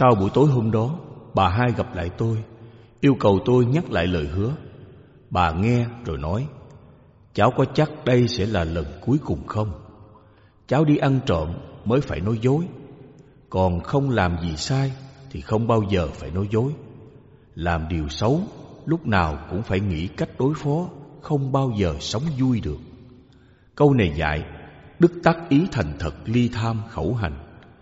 Sau buổi tối hôm đó, bà hai gặp lại tôi, yêu cầu tôi nhắc lại lời hứa. Bà nghe rồi nói: cháu có chắc đây sẽ là lần cuối cùng không? Cháu đi ăn trộm mới phải nói dối, còn không làm gì sai thì không bao giờ phải nói dối. Làm điều xấu lúc nào cũng phải nghĩ cách đối phó, không bao giờ sống vui được. Câu này dạy đức tác ý, thành thật, ly tham, khẩu hành.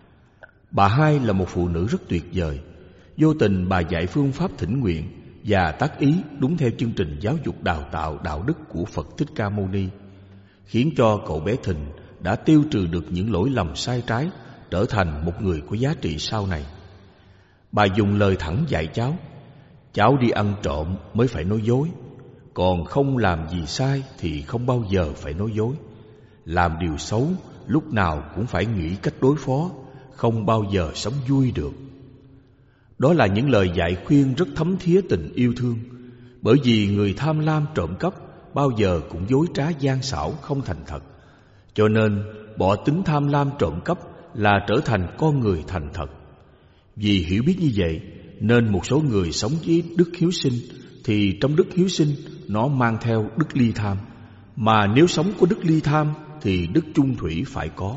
Bà hai là một phụ nữ rất tuyệt vời. Vô tình bà dạy phương pháp thỉnh nguyện và tác ý đúng theo chương trình giáo dục đào tạo đạo đức của Phật Thích Ca Mâu Ni, khiến cho cậu bé Thìn đã tiêu trừ được những lỗi lầm sai trái, trở thành một người có giá trị sau này. Bà dùng lời thẳng dạy cháu: cháu đi ăn trộm mới phải nói dối, còn không làm gì sai thì không bao giờ phải nói dối. Làm điều xấu lúc nào cũng phải nghĩ cách đối phó, không bao giờ sống vui được. Đó là những lời dạy khuyên rất thấm thía tình yêu thương. Bởi vì người tham lam trộm cắp bao giờ cũng dối trá gian xảo, không thành thật. Cho nên bỏ tính tham lam trộm cắp là trở thành con người thành thật. Vì hiểu biết như vậy nên một số người sống với đức hiếu sinh, thì trong đức hiếu sinh nó mang theo đức ly tham. Mà nếu sống có đức ly tham thì đức chung thủy phải có.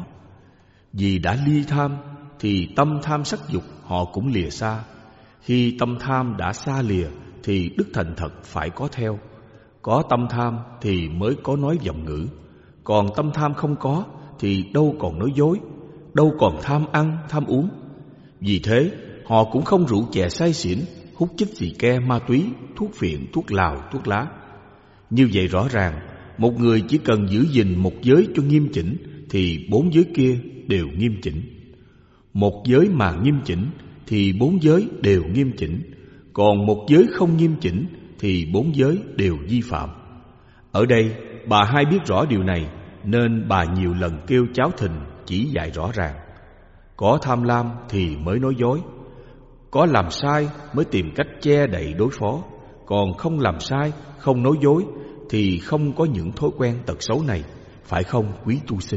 Vì đã ly tham thì tâm tham sắc dục họ cũng lìa xa. Khi tâm tham đã xa lìa thì đức thành thật phải có theo. Có tâm tham thì mới có nói vọng ngữ, còn tâm tham không có thì đâu còn nói dối, đâu còn tham ăn, tham uống. Vì thế họ cũng không rượu chè say xỉn, hút chích xì ke, ma túy, thuốc phiện, thuốc lào, thuốc lá. Như vậy rõ ràng, một người chỉ cần giữ gìn một giới cho nghiêm chỉnh thì bốn giới kia đều nghiêm chỉnh. Một giới mà nghiêm chỉnh thì bốn giới đều nghiêm chỉnh, còn một giới không nghiêm chỉnh thì bốn giới đều vi phạm. Ở đây bà hai biết rõ điều này nên bà nhiều lần kêu cháu Thìn chỉ dạy rõ ràng. Có tham lam thì mới nói dối, có làm sai mới tìm cách che đậy đối phó, còn không làm sai, không nói dối thì không có những thói quen tật xấu này, phải không quý tu sinh?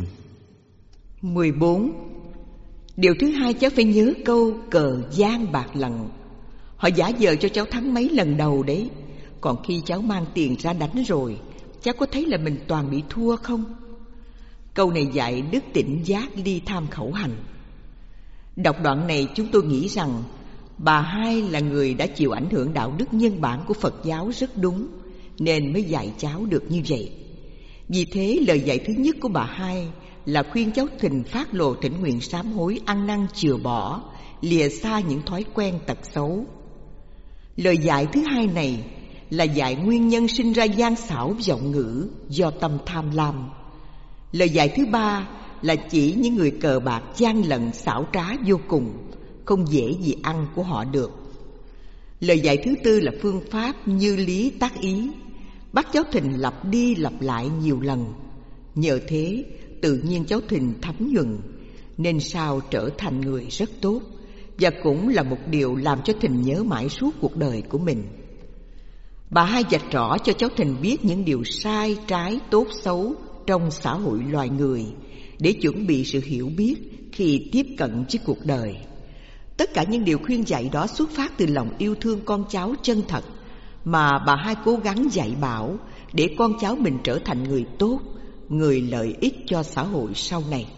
14. Điều thứ hai, cháu phải nhớ câu cờ gian bạc lận. Họ giả vờ cho cháu thắng mấy lần đầu đấy, còn khi cháu mang tiền ra đánh rồi, cháu có thấy là mình toàn bị thua không? Câu này dạy đức tỉnh giác, ly tham, khẩu hành. Đọc đoạn này chúng tôi nghĩ rằng bà hai là người đã chịu ảnh hưởng đạo đức nhân bản của Phật giáo rất đúng, nên mới dạy cháu được như vậy. Vì thế lời dạy thứ nhất của bà hai là khuyên cháu Thìn phát lộ thỉnh nguyện sám hối, ăn năn chừa bỏ, lìa xa những thói quen tật xấu. Lời dạy thứ hai này là dạy nguyên nhân sinh ra gian xảo vọng ngữ do tâm tham lam. Lời dạy thứ ba là chỉ những người cờ bạc gian lận xảo trá vô cùng, không dễ gì ăn của họ được. Lời dạy thứ tư là phương pháp như lý tác ý, bắt cháu Thìn lặp đi lặp lại nhiều lần. Nhờ thế tự nhiên cháu Thìn thấm nhuần, nên sau trở thành người rất tốt, và cũng là một điều làm cho Thìn nhớ mãi suốt cuộc đời của mình. Bà hai vạch rõ cho cháu Thìn biết những điều sai trái, tốt xấu trong xã hội loài người, để chuẩn bị sự hiểu biết khi tiếp cận với cuộc đời. Tất cả những điều khuyên dạy đó xuất phát từ lòng yêu thương con cháu chân thật, mà bà hai cố gắng dạy bảo để con cháu mình trở thành người tốt, người lợi ích cho xã hội sau này.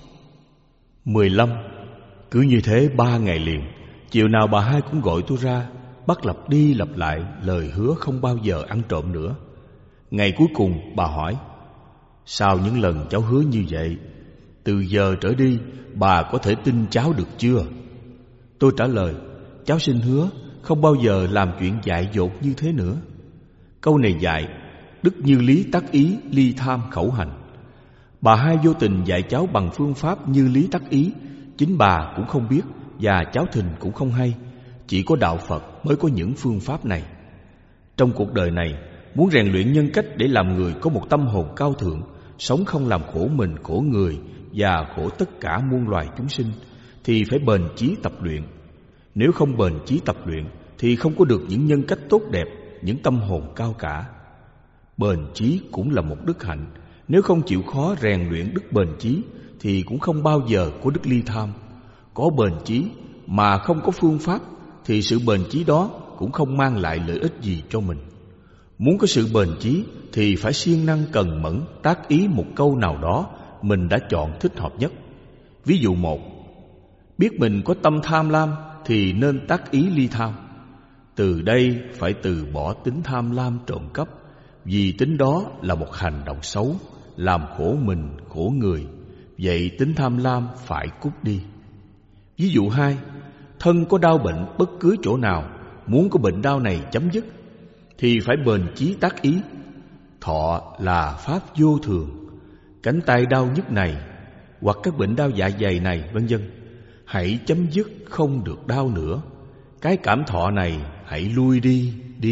15. Cứ như thế 3 ngày liền, chiều nào bà hai cũng gọi tôi ra, bắt lặp đi lặp lại lời hứa không bao giờ ăn trộm nữa. Ngày cuối cùng bà hỏi: sau những lần cháu hứa như vậy, từ giờ trở đi bà có thể tin cháu được chưa? Tôi trả lời: cháu xin hứa không bao giờ làm chuyện dại dột như thế nữa. Câu này dạy đức như lý tác ý, ly tham, khẩu hành. Bà hai vô tình dạy cháu bằng phương pháp như lý tác ý. Chính bà cũng không biết và cháu Thìn cũng không hay. Chỉ có đạo Phật mới có những phương pháp này. Trong cuộc đời này, muốn rèn luyện nhân cách để làm người có một tâm hồn cao thượng, sống không làm khổ mình, khổ người và khổ tất cả muôn loài chúng sinh, thì phải bền chí tập luyện. Nếu không bền chí tập luyện thì không có được những nhân cách tốt đẹp, những tâm hồn cao cả. Bền chí cũng là một đức hạnh. Nếu không chịu khó rèn luyện đức bền chí thì cũng không bao giờ có đức ly tham. Có bền chí mà không có phương pháp thì sự bền chí đó cũng không mang lại lợi ích gì cho mình. Muốn có sự bền chí thì phải siêng năng cần mẫn tác ý một câu nào đó mình đã chọn thích hợp nhất. Ví dụ 1, biết mình có tâm tham lam thì nên tác ý ly tham. Từ đây phải từ bỏ tính tham lam trộm cắp, vì tính đó là một hành động xấu, làm khổ mình, khổ người. Vậy tính tham lam phải cút đi. Ví dụ 2, thân có đau bệnh bất cứ chỗ nào, muốn có bệnh đau này chấm dứt thì phải bền chí tác ý. Thọ là pháp vô thường, cánh tay đau nhức này hoặc các bệnh đau dạ dày này vân vân, hãy chấm dứt không được đau nữa. Cái cảm thọ này hãy lui đi.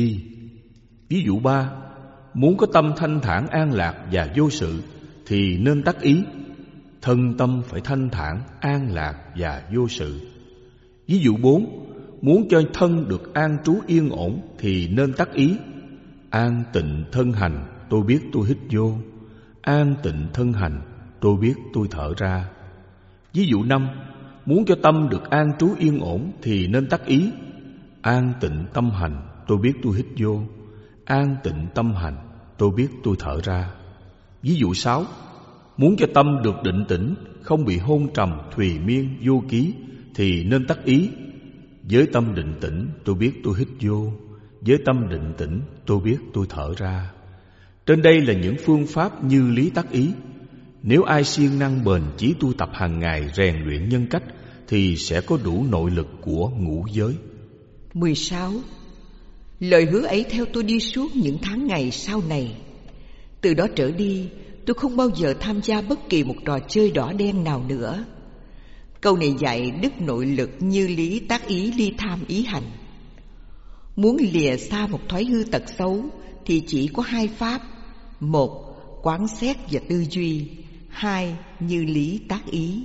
Ví dụ 3, muốn có tâm thanh thản an lạc và vô sự thì nên tác ý. Thân tâm phải thanh thản an lạc và vô sự. Ví dụ 4, muốn cho thân được an trú yên ổn thì nên tác ý. An tịnh thân hành, tôi biết tôi hít vô. An tịnh thân hành, tôi biết tôi thở ra. Ví dụ 5, muốn cho tâm được an trú yên ổn thì nên tác ý. An tịnh tâm hành, tôi biết tôi hít vô. An tịnh tâm hành, tôi biết tôi thở ra. Ví dụ 6, muốn cho tâm được định tĩnh, không bị hôn trầm, thùy miên, vô ký thì nên tác ý. Với tâm định tĩnh, tôi biết tôi hít vô. Với tâm định tĩnh, tôi biết tôi thở ra. Trên đây là những phương pháp như lý tác ý. Nếu ai siêng năng bền chí tu tập hàng ngày rèn luyện nhân cách thì sẽ có đủ nội lực của ngũ giới. 16. Lời hứa ấy theo tôi đi suốt những tháng ngày sau này. Từ đó trở đi, tôi không bao giờ tham gia bất kỳ một trò chơi đỏ đen nào nữa. Câu này dạy đức nội lực như lý tác ý ly tham ý hành. Muốn lìa xa một thói hư tật xấu thì chỉ có 2 pháp. 1. Quán xét và tư duy. 2. Như lý tác ý.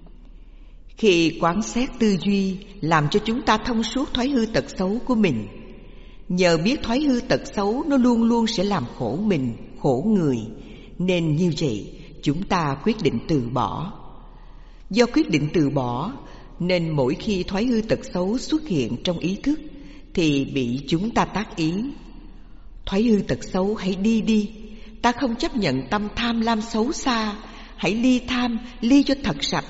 Khi quán xét tư duy làm cho chúng ta thông suốt thói hư tật xấu của mình. Nhờ biết thói hư tật xấu nó luôn luôn sẽ làm khổ mình, khổ người, nên như vậy chúng ta quyết định từ bỏ. Do quyết định từ bỏ nên mỗi khi thói hư tật xấu xuất hiện trong ý thức thì bị chúng ta tác ý. Thói hư tật xấu hãy đi. Ta không chấp nhận tâm tham lam xấu xa, hãy ly tham, ly cho thật sạch.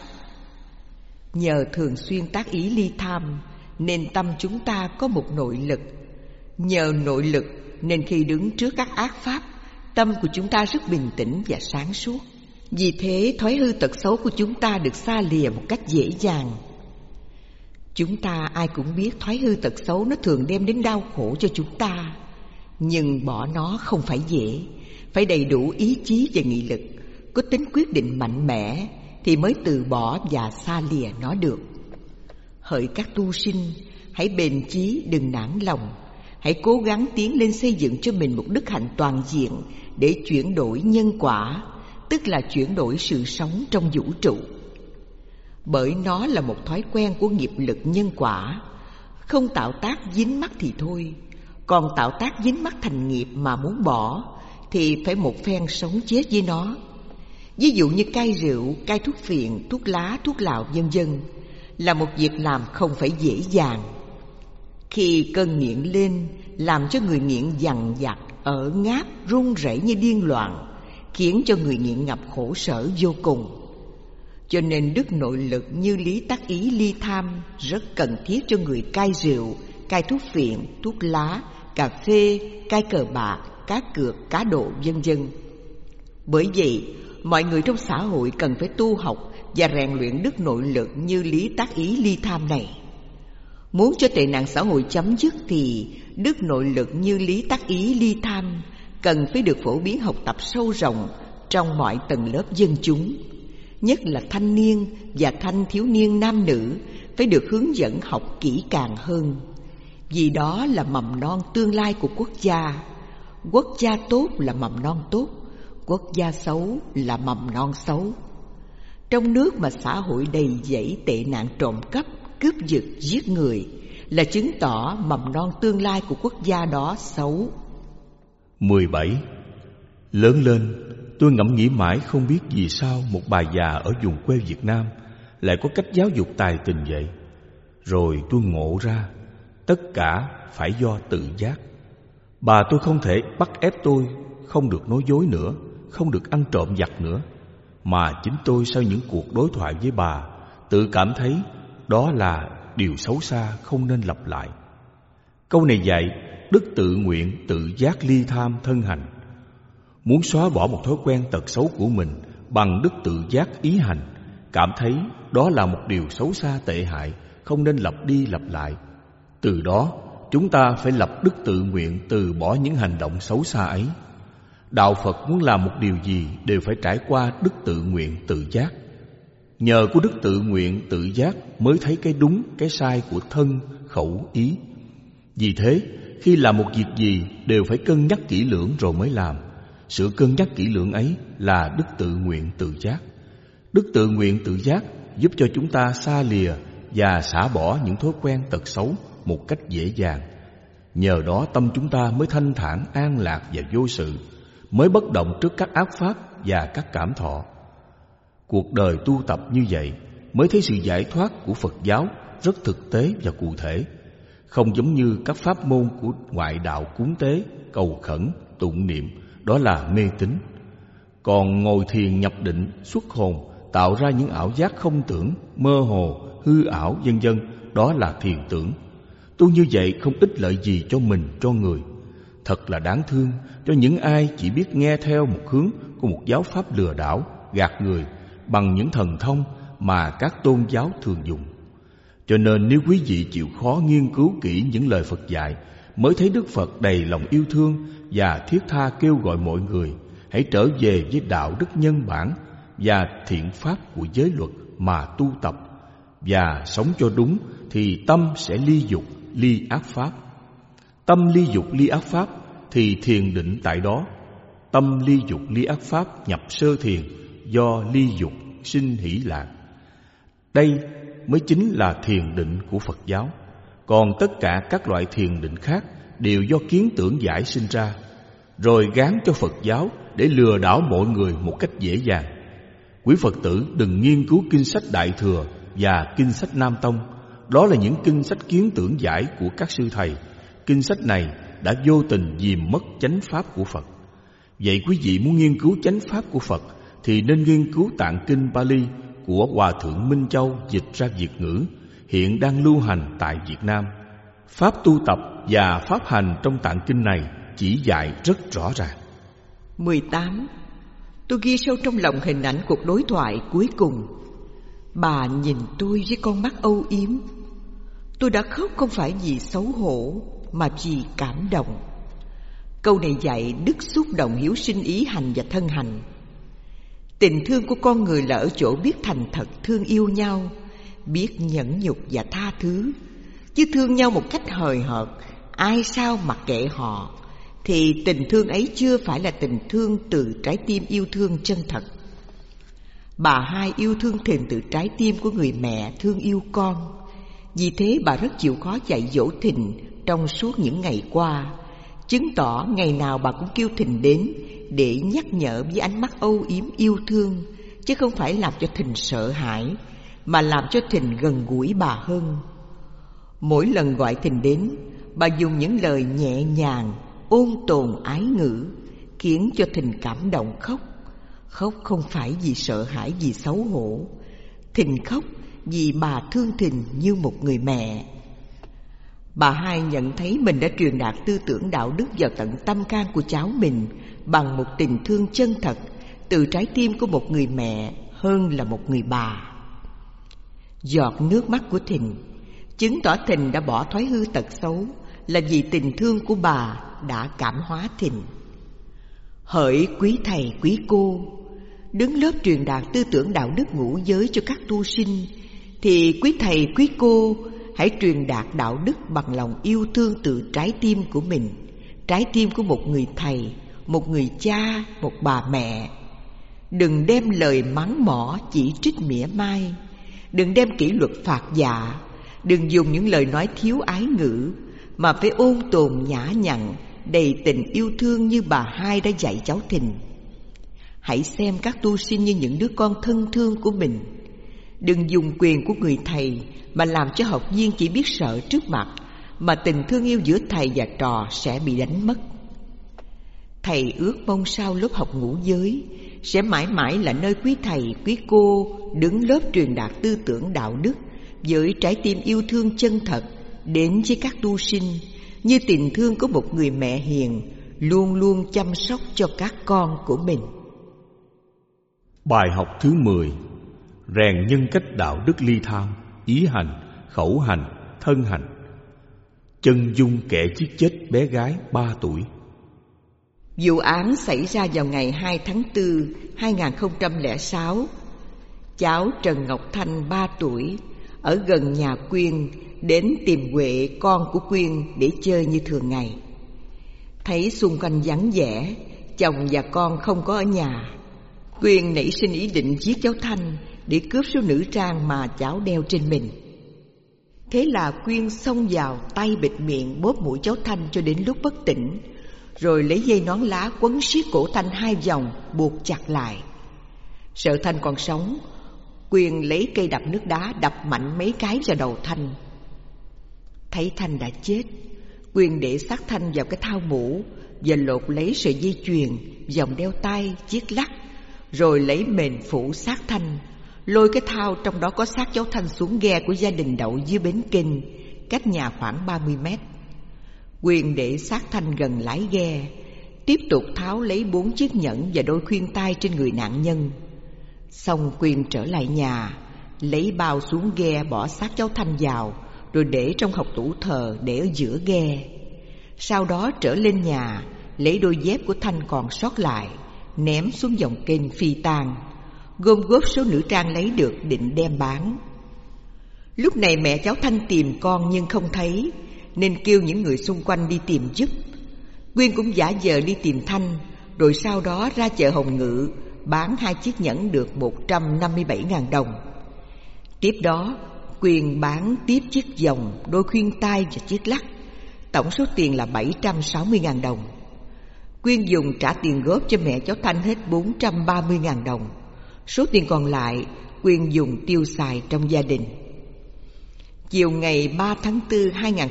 Nhờ thường xuyên tác ý ly tham nên tâm chúng ta có một nội lực. Nhờ nội lực nên khi đứng trước các ác pháp, tâm của chúng ta rất bình tĩnh và sáng suốt. Vì thế thói hư tật xấu của chúng ta được xa lìa một cách dễ dàng. Chúng ta ai cũng biết thói hư tật xấu nó thường đem đến đau khổ cho chúng ta. Nhưng bỏ nó không phải dễ, phải đầy đủ ý chí và nghị lực, có tính quyết định mạnh mẽ thì mới từ bỏ và xa lìa nó được. Hỡi các tu sinh, hãy bền chí đừng nản lòng. Hãy cố gắng tiến lên xây dựng cho mình một đức hạnh toàn diện để chuyển đổi nhân quả, tức là chuyển đổi sự sống trong vũ trụ. Bởi nó là một thói quen của nghiệp lực nhân quả. Không tạo tác dính mắc thì thôi, còn tạo tác dính mắc thành nghiệp mà muốn bỏ thì phải một phen sống chết với nó. Ví dụ như cai rượu, cai thuốc phiện, thuốc lá, thuốc lào vân vân là một việc làm không phải dễ dàng. Khi cơn nghiện lên làm cho người nghiện dằn vặt, ở ngáp, run rẩy như điên loạn, khiến cho người nghiện ngập khổ sở vô cùng. Cho nên đức nội lực như lý tác ý ly tham rất cần thiết cho người cai rượu, cai thuốc phiện, thuốc lá, cà phê, cai cờ bạc, cá cược, cá độ vân vân. Bởi vậy, mọi người trong xã hội cần phải tu học và rèn luyện đức nội lực như lý tác ý ly tham này. Muốn cho tệ nạn xã hội chấm dứt thì đức nội lực như lý tác ý ly tham cần phải được phổ biến học tập sâu rộng trong mọi tầng lớp dân chúng. Nhất là thanh niên và thanh thiếu niên nam nữ phải được hướng dẫn học kỹ càng hơn. Vì đó là mầm non tương lai của quốc gia. Quốc gia tốt là mầm non tốt, quốc gia xấu là mầm non xấu. Trong nước mà xã hội đầy dẫy tệ nạn trộm cắp, cướp giật, giết người là chứng tỏ mầm non tương lai của quốc gia đó xấu. 17. Lớn lên, tôi ngẫm nghĩ mãi không biết vì sao một bà già ở vùng quê Việt Nam lại có cách giáo dục tài tình vậy. Rồi tôi ngộ ra tất cả phải do tự giác. Bà tôi không thể bắt ép tôi không được nói dối nữa, không được ăn trộm vặt nữa, mà chính tôi sau những cuộc đối thoại với bà tự cảm thấy đó là điều xấu xa không nên lặp lại. Câu này dạy đức tự nguyện, tự giác, ly tham, thân hành. Muốn xóa bỏ một thói quen tật xấu của mình bằng đức tự giác ý hành, cảm thấy đó là một điều xấu xa tệ hại, không nên lặp đi lặp lại. Từ đó chúng ta phải lập đức tự nguyện từ bỏ những hành động xấu xa ấy. Đạo Phật muốn làm một điều gì đều phải trải qua đức tự nguyện tự giác. Nhờ có đức tự nguyện tự giác mới thấy cái đúng, cái sai của thân, khẩu, ý. Vì thế, khi làm một việc gì đều phải cân nhắc kỹ lưỡng rồi mới làm. Sự cân nhắc kỹ lưỡng ấy là đức tự nguyện tự giác. Đức tự nguyện tự giác giúp cho chúng ta xa lìa và xả bỏ những thói quen tật xấu một cách dễ dàng. Nhờ đó tâm chúng ta mới thanh thản, an lạc và vô sự, mới bất động trước các ác pháp và các cảm thọ. Cuộc đời tu tập như vậy mới thấy sự giải thoát của Phật giáo rất thực tế và cụ thể, không giống như các pháp môn của ngoại đạo cúng tế, cầu khẩn, tụng niệm, đó là mê tín. Còn ngồi thiền nhập định, xuất hồn, tạo ra những ảo giác không tưởng, mơ hồ, hư ảo vân vân, đó là thiền tưởng. Tu như vậy không ích lợi gì cho mình, cho người. Thật là đáng thương cho những ai chỉ biết nghe theo một hướng của một giáo pháp lừa đảo, gạt người bằng những thần thông mà các tôn giáo thường dùng. Cho nên nếu quý vị chịu khó nghiên cứu kỹ những lời Phật dạy, mới thấy Đức Phật đầy lòng yêu thương và thiết tha kêu gọi mọi người hãy trở về với đạo đức nhân bản và thiện pháp của giới luật mà tu tập, và sống cho đúng thì tâm sẽ ly dục, ly ác pháp. Tâm ly dục, ly ác pháp thì thiền định tại đó. Tâm ly dục, ly ác pháp nhập sơ thiền, do ly dục sinh hỷ lạc. Đây mới chính là thiền định của Phật giáo. Còn tất cả các loại thiền định khác đều do kiến tưởng giải sinh ra, rồi gán cho Phật giáo để lừa đảo mọi người một cách dễ dàng. Quý Phật tử đừng nghiên cứu kinh sách Đại Thừa và kinh sách Nam Tông. Đó là những kinh sách kiến tưởng giải của các sư thầy. Kinh sách này đã vô tình dìm mất chánh pháp của Phật. Vậy quý vị muốn nghiên cứu chánh pháp của Phật thì nên nghiên cứu tạng kinh Pali của Hòa Thượng Minh Châu dịch ra Việt ngữ, hiện đang lưu hành tại Việt Nam. Pháp tu tập và pháp hành trong tạng kinh này chỉ dạy rất rõ ràng. 18. Tôi ghi sâu trong lòng hình ảnh cuộc đối thoại cuối cùng. Bà nhìn tôi với con mắt âu yếm. Tôi đã khóc không phải vì xấu hổ mà vì cảm động. Câu này dạy đức xúc động hiếu sinh ý hành và thân hành. Tình thương của con người là ở chỗ biết thành thật thương yêu nhau, biết nhẫn nhục và tha thứ. Chứ thương nhau một cách hời hợt, ai sao mặc kệ họ, thì tình thương ấy chưa phải là tình thương từ trái tim yêu thương chân thật. Bà Hai yêu thương Thìn từ trái tim của người mẹ thương yêu con. Vì thế bà rất chịu khó dạy dỗ Thìn trong suốt những ngày qua, chứng tỏ ngày nào bà cũng kêu Thìn đến để nhắc nhở với ánh mắt âu yếm yêu thương, chứ không phải làm cho Thìn sợ hãi, mà làm cho Thìn gần gũi bà hơn. Mỗi lần gọi Thìn đến, bà dùng những lời nhẹ nhàng, ôn tồn ái ngữ, khiến cho Thìn cảm động khóc. Khóc không phải vì sợ hãi, vì xấu hổ. Thìn khóc vì bà thương Thìn như một người mẹ. Bà Hai nhận thấy mình đã truyền đạt tư tưởng đạo đức vào tận tâm can của cháu mình bằng một tình thương chân thật từ trái tim của một người mẹ hơn là một người bà. Giọt nước mắt của Thìn chứng tỏ Thìn đã bỏ thói hư tật xấu, là vì tình thương của bà đã cảm hóa Thìn. Hỡi quý thầy quý cô, đứng lớp truyền đạt tư tưởng đạo đức ngũ giới cho các tu sinh, thì quý thầy quý cô hãy truyền đạt đạo đức bằng lòng yêu thương từ trái tim của mình, trái tim của một người thầy, một người cha, một bà mẹ. Đừng đem lời mắng mỏ chỉ trích mỉa mai, đừng đem kỷ luật phạt dạ, đừng dùng những lời nói thiếu ái ngữ, mà phải ôn tồn nhã nhặn, đầy tình yêu thương như bà Hai đã dạy cháu Thìn. Hãy xem các tu sinh như những đứa con thân thương của mình. Đừng dùng quyền của người thầy mà làm cho học viên chỉ biết sợ trước mặt, mà tình thương yêu giữa thầy và trò sẽ bị đánh mất. Thầy ước mong sau lớp học ngũ giới sẽ mãi mãi là nơi quý thầy, quý cô đứng lớp truyền đạt tư tưởng đạo đức với trái tim yêu thương chân thật đến với các tu sinh, như tình thương của một người mẹ hiền luôn luôn chăm sóc cho các con của mình. Bài học thứ 10: rèn nhân cách đạo đức ly tham, ý hành, khẩu hành, thân hành. Chân dung kẻ giết chết bé gái 3 tuổi. Vụ án xảy ra vào ngày 2 tháng 4, 2006. Cháu Trần Ngọc Thanh 3 tuổi ở gần nhà Quyên đến tìm Huệ, con của Quyên, để chơi như thường ngày. Thấy xung quanh vắng vẻ, chồng và con không có ở nhà, Quyên nảy sinh ý định giết cháu Thanh để cướp số nữ trang mà cháu đeo trên mình. Thế là Quyên xông vào, tay bịt miệng bóp mũi cháu Thanh cho đến lúc bất tỉnh, rồi lấy dây nón lá quấn siết cổ Thanh 2 vòng, buộc chặt lại. Sợ Thanh còn sống, Quyên lấy cây đập nước đá đập mạnh mấy cái vào đầu Thanh. Thấy Thanh đã chết, Quyên để xác Thanh vào cái thau mũ và lột lấy sợi dây chuyền, vòng đeo tay, chiếc lắc, rồi lấy mền phủ xác Thanh, lôi cái thau trong đó có xác cháu Thanh xuống ghe của gia đình đậu dưới bến kênh, cách nhà khoảng 30 mét. Quyên để xác Thanh gần lái ghe, tiếp tục tháo lấy 4 chiếc nhẫn và đôi khuyên tai trên người nạn nhân. Xong Quyên trở lại nhà, lấy bao xuống ghe bỏ xác cháu Thanh vào, rồi để trong hộc tủ thờ để ở giữa ghe. Sau đó trở lên nhà, lấy đôi dép của Thanh còn sót lại, ném xuống dòng kênh phi tang, gom góp số nữ trang lấy được định đem bán. Lúc này mẹ cháu Thanh tìm con nhưng không thấy, nên kêu những người xung quanh đi tìm giúp. Quyên cũng giả vờ đi tìm Thanh, rồi sau đó ra chợ Hồng Ngự bán 2 chiếc nhẫn được 157.000 đồng. Tiếp đó Quyên bán tiếp chiếc vòng, đôi khuyên tai và chiếc lắc, tổng số tiền là 760.000 đồng. Quyên dùng trả tiền góp cho mẹ cháu Thanh hết 430.000 đồng. Số tiền còn lại Quyên dùng tiêu xài trong gia đình. Chiều ngày 3 tháng 4,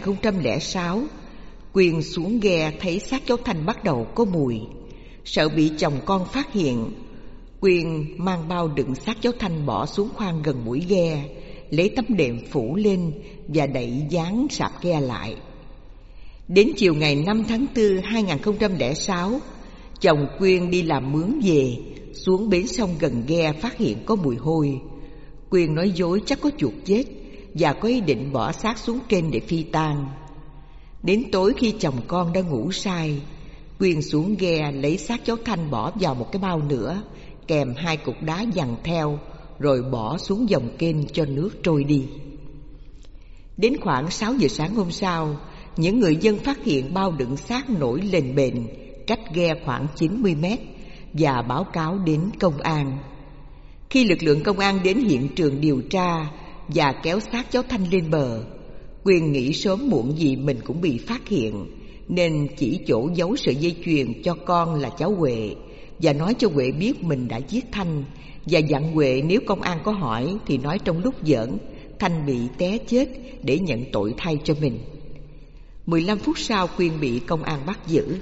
2006, Quyên xuống ghe thấy xác cháu Thanh bắt đầu có mùi. Sợ bị chồng con phát hiện, Quyên mang bao đựng xác cháu Thanh bỏ xuống khoang gần mũi ghe, lấy tấm đệm phủ lên và đậy dán sạp ghe lại. Đến chiều ngày 5 tháng 4, 2006, chồng Quyên đi làm mướn về, xuống bến sông gần ghe phát hiện có mùi hôi. Quyên nói dối chắc có chuột chết và có ý định bỏ xác xuống kênh để phi tang. Đến tối khi chồng con đã ngủ say, Quyên xuống ghe lấy xác cháu Thanh bỏ vào một cái bao nữa, kèm 2 cục đá dằn theo, rồi bỏ xuống dòng kênh cho nước trôi đi. Đến khoảng 6 giờ sáng hôm sau, những người dân phát hiện bao đựng xác nổi lềnh bềnh cách ghe khoảng 90 mét và báo cáo đến công an. Khi lực lượng công an đến hiện trường điều tra và kéo xác cháu Thanh lên bờ, Quyên nghĩ sớm muộn gì mình cũng bị phát hiện, nên chỉ chỗ giấu sợi dây chuyền cho con là cháu Huệ và nói cho Huệ biết mình đã giết Thanh, và dặn Huệ nếu công an có hỏi thì nói trong lúc giỡn Thanh bị té chết để nhận tội thay cho mình. 15 phút sau Quyên bị công an bắt giữ.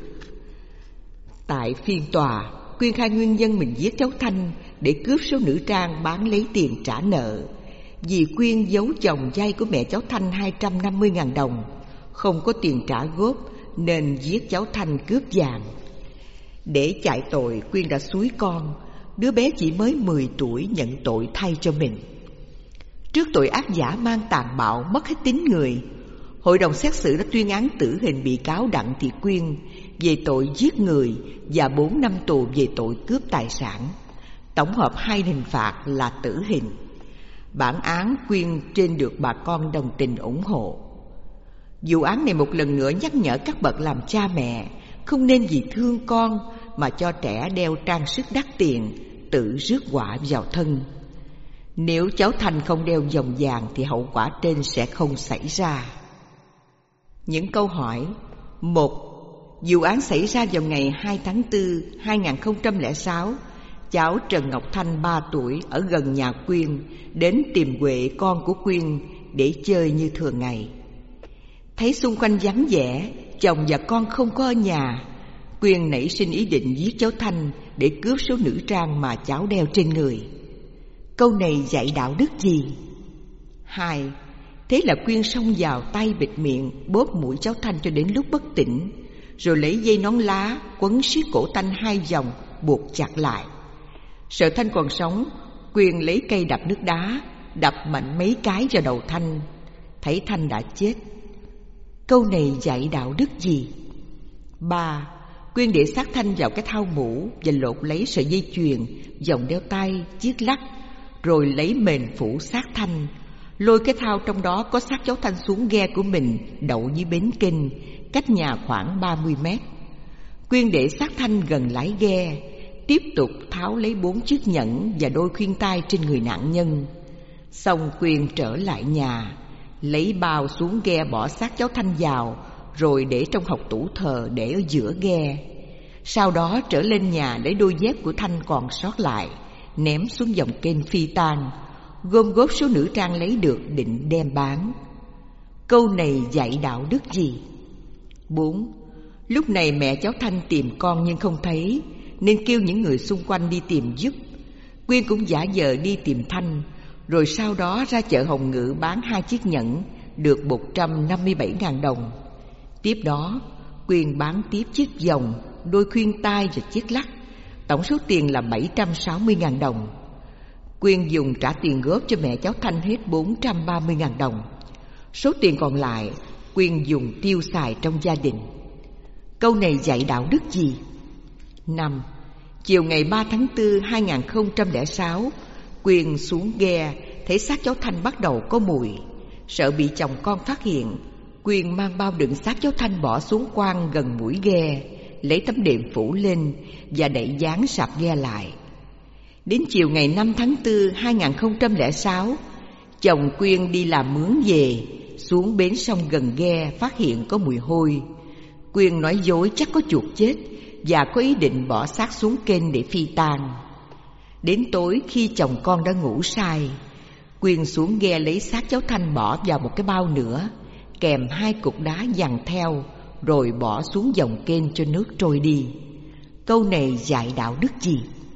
Tại phiên tòa, Quyên khai nguyên nhân mình giết cháu Thanh để cướp số nữ trang bán lấy tiền trả nợ. Vì Quyên giấu chồng vay của mẹ cháu Thanh 250.000 đồng, không có tiền trả góp nên giết cháu Thanh cướp vàng. Để chạy tội, Quyên đã xúi con, đứa bé chỉ mới 10 tuổi, nhận tội thay cho mình. Trước tội ác dã man tàn bạo, mất hết tính người, hội đồng xét xử đã tuyên án tử hình bị cáo Đặng Thị Quyên về tội giết người và 4 năm tù về tội cướp tài sản. Tổng hợp 2 hình phạt là tử hình. Bản án Quyên trên được bà con đồng tình ủng hộ. Vụ án này một lần nữa nhắc nhở các bậc làm cha mẹ không nên vì thương con mà cho trẻ đeo trang sức đắt tiền, tự rước họa vào thân. Nếu cháu Thanh không đeo vòng vàng thì hậu quả trên sẽ không xảy ra. Những câu hỏi. 1. Vụ án xảy ra vào ngày 2 tháng 4, 2006. cháu Trần Ngọc Thanh 3 tuổi ở gần nhà Quyên đến tìm Huệ con của Quyên để chơi như thường ngày. Thấy xung quanh vắng vẻ, chồng và con không có ở nhà, Quyên nảy sinh ý định giết cháu Thanh để cướp số nữ trang mà cháu đeo trên người. Câu này dạy đạo đức gì? 2. Thế là Quyên xông vào tay bịt miệng, bóp mũi cháu Thanh cho đến lúc bất tỉnh, rồi lấy dây nón lá quấn siết cổ Thanh 2 vòng, buộc chặt lại. Sợ Thanh còn sống, Quyên lấy cây đập nước đá, đập mạnh mấy cái vào đầu Thanh. Thấy Thanh đã chết. Câu này dạy đạo đức gì? 3. Quyên để xác Thanh vào cái thau mũ và lột lấy sợi dây chuyền, vòng đeo tay, chiếc lắc, rồi lấy mền phủ xác Thanh, lôi cái thau trong đó có xác cháu Thanh xuống ghe của mình đậu dưới bến kênh, cách nhà khoảng 30 mét. Quyên để xác Thanh gần lái ghe, tiếp tục tháo lấy 4 chiếc nhẫn và đôi khuyên tai trên người nạn nhân. Xong Quyên trở lại nhà, lấy bao xuống ghe bỏ xác cháu Thanh vào, rồi để trong hộc tủ thờ để ở giữa ghe. Sau đó trở lên nhà lấy đôi dép của Thanh còn sót lại, ném xuống dòng kênh phi tang, gom góp số nữ trang lấy được định đem bán. Câu này dạy đạo đức gì? 4. Lúc này mẹ cháu Thanh tìm con nhưng không thấy, nên kêu những người xung quanh đi tìm giúp. Quyên cũng giả vờ đi tìm Thanh, rồi sau đó ra chợ Hồng Ngự bán 2 chiếc nhẫn, được 157.000 đồng. Tiếp đó Quyên bán tiếp chiếc vòng, đôi khuyên tai và chiếc lắc, tổng số tiền là 760.000 đồng. Quyên dùng trả tiền góp cho mẹ cháu Thanh hết 430.000 đồng. Số tiền còn lại Quyên dùng tiêu xài trong gia đình. Câu này dạy đạo đức gì? 5. Chiều ngày 3 tháng 4 2006, Quyên xuống ghe, thấy xác cháu Thanh bắt đầu có mùi. Sợ bị chồng con phát hiện, Quyên mang bao đựng xác cháu Thanh bỏ xuống khoang gần mũi ghe, lấy tấm đệm phủ lên và đậy dán sạp ghe lại. Đến chiều ngày 5 tháng 4 2006, chồng Quyên đi làm mướn về, xuống bến sông gần ghe phát hiện có mùi hôi. Quyên nói dối chắc có chuột chết và có ý định bỏ xác xuống kênh để phi tang. Đến tối khi chồng con đã ngủ say, Quyên xuống ghe lấy xác cháu Thanh bỏ vào một cái bao nữa, kèm 2 cục đá dằn theo, rồi bỏ xuống dòng kênh cho nước trôi đi. Câu này dạy đạo đức gì?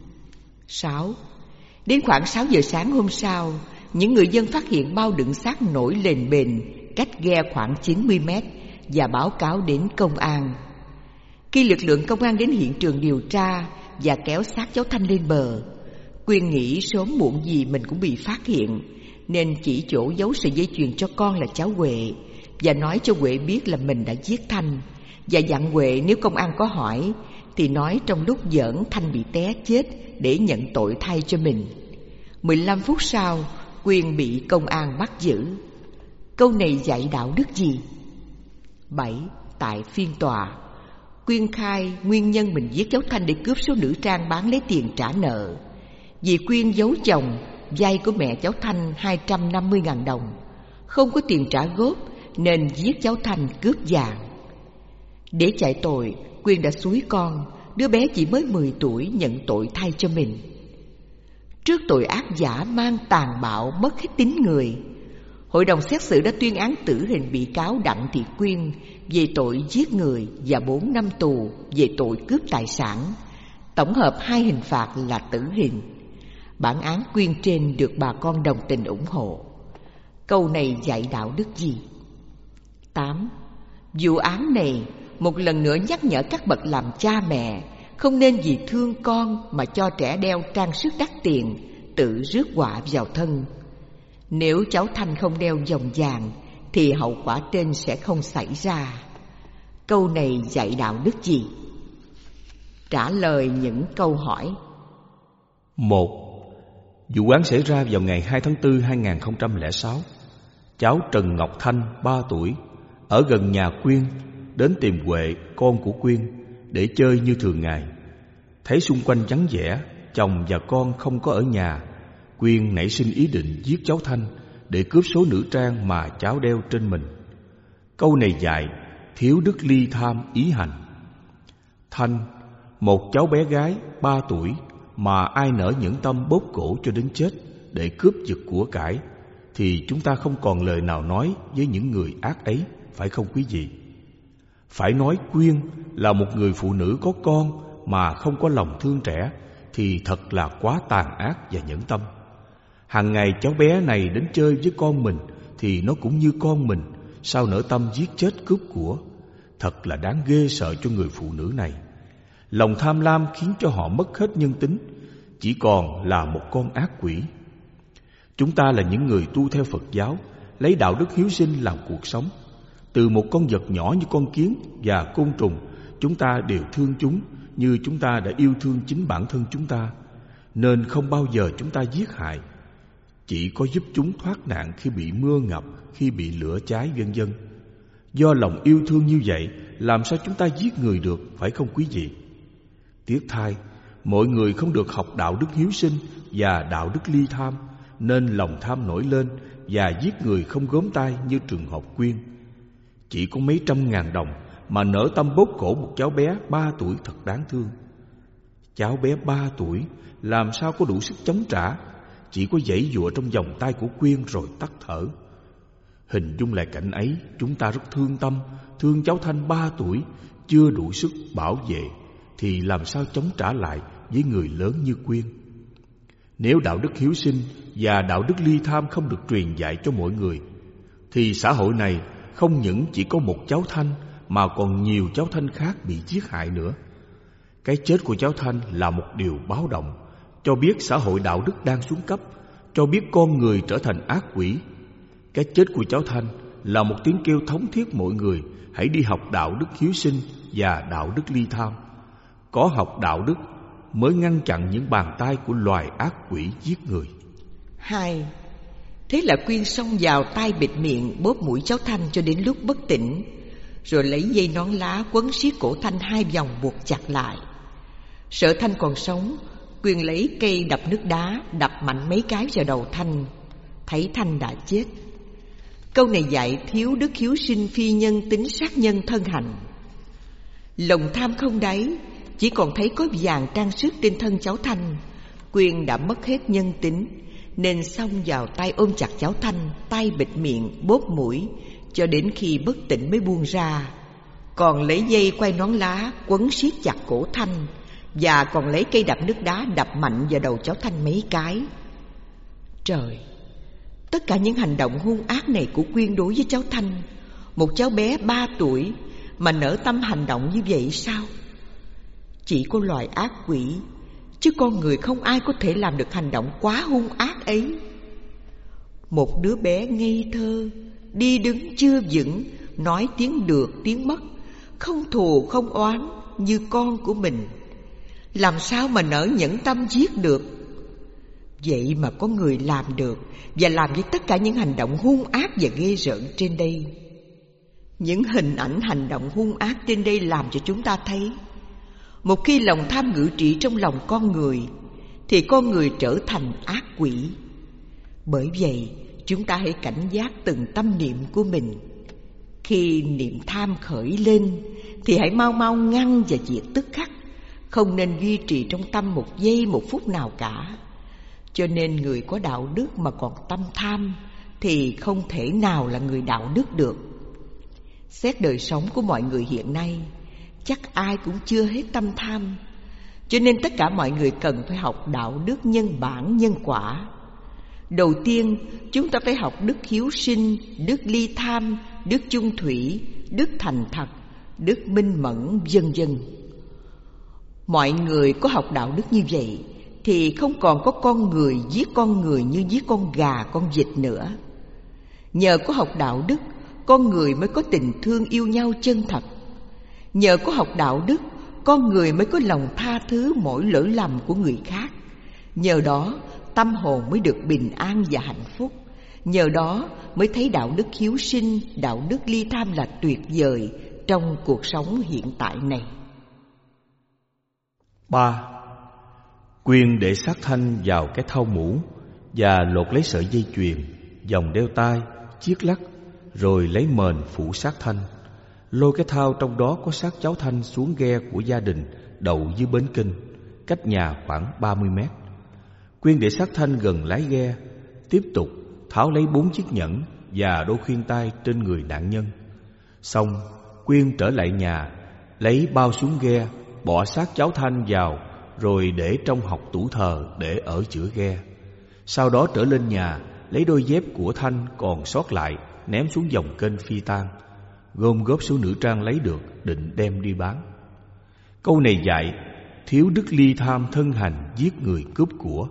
6. Đến khoảng 6 giờ sáng hôm sau, những người dân phát hiện bao đựng xác nổi lên bền cách ghe khoảng 90 mét và báo cáo đến công an. Khi lực lượng công an đến hiện trường điều tra và kéo xác cháu Thanh lên bờ, Quyên nghĩ sớm muộn gì mình cũng bị phát hiện, nên chỉ chỗ giấu sợi dây chuyền cho con là cháu Huệ và nói cho Huệ biết là mình đã giết Thanh, và dặn Huệ nếu công an có hỏi thì nói trong lúc giỡn Thanh bị té chết để nhận tội thay cho mình. 15 phút sau, Quyên bị công an bắt giữ. Câu này dạy đạo đức gì? 7. Tại phiên tòa, Quyên khai nguyên nhân mình giết cháu Thanh để cướp số nữ trang bán lấy tiền trả nợ. Vì Quyên giấu chồng vay của mẹ cháu Thanh 250.000 đồng, không có tiền trả góp nên giết cháu Thanh cướp vàng. Để chạy tội, Quyên đã xúi con, đứa bé chỉ mới 10 tuổi, nhận tội thay cho mình. Trước tội ác dã man tàn bạo mất hết tính người, hội đồng xét xử đã tuyên án tử hình bị cáo Đặng Thị Quyên về tội giết người và 4 năm tù về tội cướp tài sản, tổng hợp 2 hình phạt là tử hình. Bản án Quyên trên được bà con đồng tình ủng hộ. Câu này dạy đạo đức gì? 8. Vụ án này một lần nữa nhắc nhở các bậc làm cha mẹ không nên vì thương con mà cho trẻ đeo trang sức đắt tiền, tự rước họa vào thân. Nếu cháu Thanh không đeo vòng vàng thì hậu quả trên sẽ không xảy ra. Câu này dạy đạo đức gì? Trả lời những câu hỏi. 1. Vụ án xảy ra vào ngày 2 tháng 4 2006. Cháu Trần Ngọc Thanh 3 tuổi ở gần nhà Quyên đến tìm Huệ con của Quyên để chơi như thường ngày. Thấy xung quanh vắng vẻ, chồng và con không có ở nhà, Quyên nảy sinh ý định giết cháu Thanh để cướp số nữ trang mà cháu đeo trên mình. Câu này dạy thiếu đức ly tham ý hành. Thanh, một cháu bé gái 3 tuổi mà ai nỡ nhẫn tâm bóp cổ cho đến chết để cướp giật của cải, thì chúng ta không còn lời nào nói với những người ác ấy, phải không quý vị? Phải nói Quyên là một người phụ nữ có con mà không có lòng thương trẻ thì thật là quá tàn ác và nhẫn tâm. Hàng ngày cháu bé này đến chơi với con mình thì nó cũng như con mình, sao nỡ tâm giết chết cướp của? Thật là đáng ghê sợ cho người phụ nữ này. Lòng tham lam khiến cho họ mất hết nhân tính, chỉ còn là một con ác quỷ. Chúng ta là những người tu theo Phật giáo, lấy đạo đức hiếu sinh làm cuộc sống. Từ một con vật nhỏ như con kiến và côn trùng, chúng ta đều thương chúng như chúng ta đã yêu thương chính bản thân chúng ta, nên không bao giờ chúng ta giết hại. Chỉ có giúp chúng thoát nạn khi bị mưa ngập, khi bị lửa cháy vân vân. Do lòng yêu thương như vậy, làm sao chúng ta giết người được, phải không quý vị? Tiếc thay, mọi người không được học đạo đức hiếu sinh và đạo đức ly tham, nên lòng tham nổi lên và giết người không gớm tay như trường hợp Quyên. Chỉ có mấy trăm ngàn đồng mà nỡ tâm bóp cổ một cháu bé 3 tuổi thật đáng thương. Cháu bé 3 tuổi làm sao có đủ sức chống trả, chỉ có giãy giụa trong vòng tay của Quyên rồi tắt thở. Hình dung lại cảnh ấy, chúng ta rất thương tâm, thương cháu Thanh 3 tuổi chưa đủ sức bảo vệ, thì làm sao chống trả lại với người lớn như Quyên? Nếu đạo đức hiếu sinh và đạo đức ly tham không được truyền dạy cho mọi người, thì xã hội này không những chỉ có một cháu Thanh mà còn nhiều cháu Thanh khác bị giết hại nữa. Cái chết của cháu Thanh là một điều báo động, cho biết xã hội đạo đức đang xuống cấp, cho biết con người trở thành ác quỷ. Cái chết của cháu Thanh là một tiếng kêu thống thiết mọi người hãy đi học đạo đức hiếu sinh và đạo đức ly tham. Có học đạo đức mới ngăn chặn những bàn tay của loài ác quỷ giết người. 2. Thế là Quyên xông vào tay bịt miệng, bóp mũi cháu Thanh cho đến lúc bất tỉnh, rồi lấy dây nón lá quấn siết cổ Thanh 2 vòng buộc chặt lại. Sợ Thanh còn sống, Quyên lấy cây đập nước đá đập mạnh mấy cái vào đầu Thanh, thấy Thanh đã chết. Câu này dạy thiếu đức hiếu sinh phi nhân tính sát nhân thân hành. Lòng tham không đáy, chỉ còn thấy có vàng trang sức trên thân cháu Thanh, Quyên đã mất hết nhân tính, nên xông vào tay ôm chặt cháu Thanh, tay bịt miệng, bóp mũi cho đến khi bất tỉnh mới buông ra. Còn lấy dây quay nón lá quấn siết chặt cổ Thanh, và còn lấy cây đập nước đá đập mạnh vào đầu cháu Thanh mấy cái. Trời, tất cả những hành động hung ác này của Quyên đối với cháu Thanh, một cháu bé 3 tuổi mà nỡ tâm hành động như vậy sao? Chỉ có loài ác quỷ, chứ con người không ai có thể làm được hành động quá hung ác ấy. Một đứa bé ngây thơ, đi đứng chưa vững, nói tiếng được tiếng mất, không thù không oán như con của mình, làm sao mà nỡ nhẫn tâm giết được? Vậy mà có người làm được, và làm với tất cả những hành động hung ác và ghê rợn trên đây. Những hình ảnh hành động hung ác trên đây làm cho chúng ta thấy, một khi lòng tham ngự trị trong lòng con người, thì con người trở thành ác quỷ. Bởi vậy, chúng ta hãy cảnh giác từng tâm niệm của mình. Khi niệm tham khởi lên, thì hãy mau mau ngăn và diệt tức khắc, không nên duy trì trong tâm một giây một phút nào cả. Cho nên người có đạo đức mà còn tâm tham thì không thể nào là người đạo đức được. Xét đời sống của mọi người hiện nay, chắc ai cũng chưa hết tâm tham. Cho nên tất cả mọi người cần phải học đạo đức nhân bản nhân quả. Đầu tiên, chúng ta phải học đức hiếu sinh, đức ly tham, đức chung thủy, đức thành thật, đức minh mẫn, vân vân. Mọi người có học đạo đức như vậy thì không còn có con người giết con người như giết con gà, con vịt nữa. Nhờ có học đạo đức, con người mới có tình thương yêu nhau chân thật. Nhờ có học đạo đức, con người mới có lòng tha thứ mỗi lỗi lầm của người khác. Nhờ đó, tâm hồn mới được bình an và hạnh phúc. Nhờ đó mới thấy đạo đức hiếu sinh, đạo đức ly tham là tuyệt vời trong cuộc sống hiện tại này. 3. Quyên để xác Thanh vào cái thau mũ và lột lấy sợi dây chuyền, vòng đeo tai, chiếc lắc, rồi lấy mền phủ xác Thanh, lôi cái thau trong đó có xác cháu Thanh xuống ghe của gia đình đậu dưới bến kinh, cách nhà khoảng 30 mét. Quyên để xác Thanh gần lái ghe, tiếp tục tháo lấy 4 chiếc nhẫn và đôi khuyên tai trên người nạn nhân. Xong, Quyên trở lại nhà, lấy bao xuống ghe, bỏ xác cháu Thanh vào, rồi để trong hộc tủ thờ để ở giữa ghe. Sau đó trở lên nhà, lấy đôi dép của Thanh còn sót lại, ném xuống dòng kênh Phi Tang, gom góp số nữ trang lấy được, định đem đi bán. Câu này dạy thiếu đức ly tham thân hành giết người cướp của.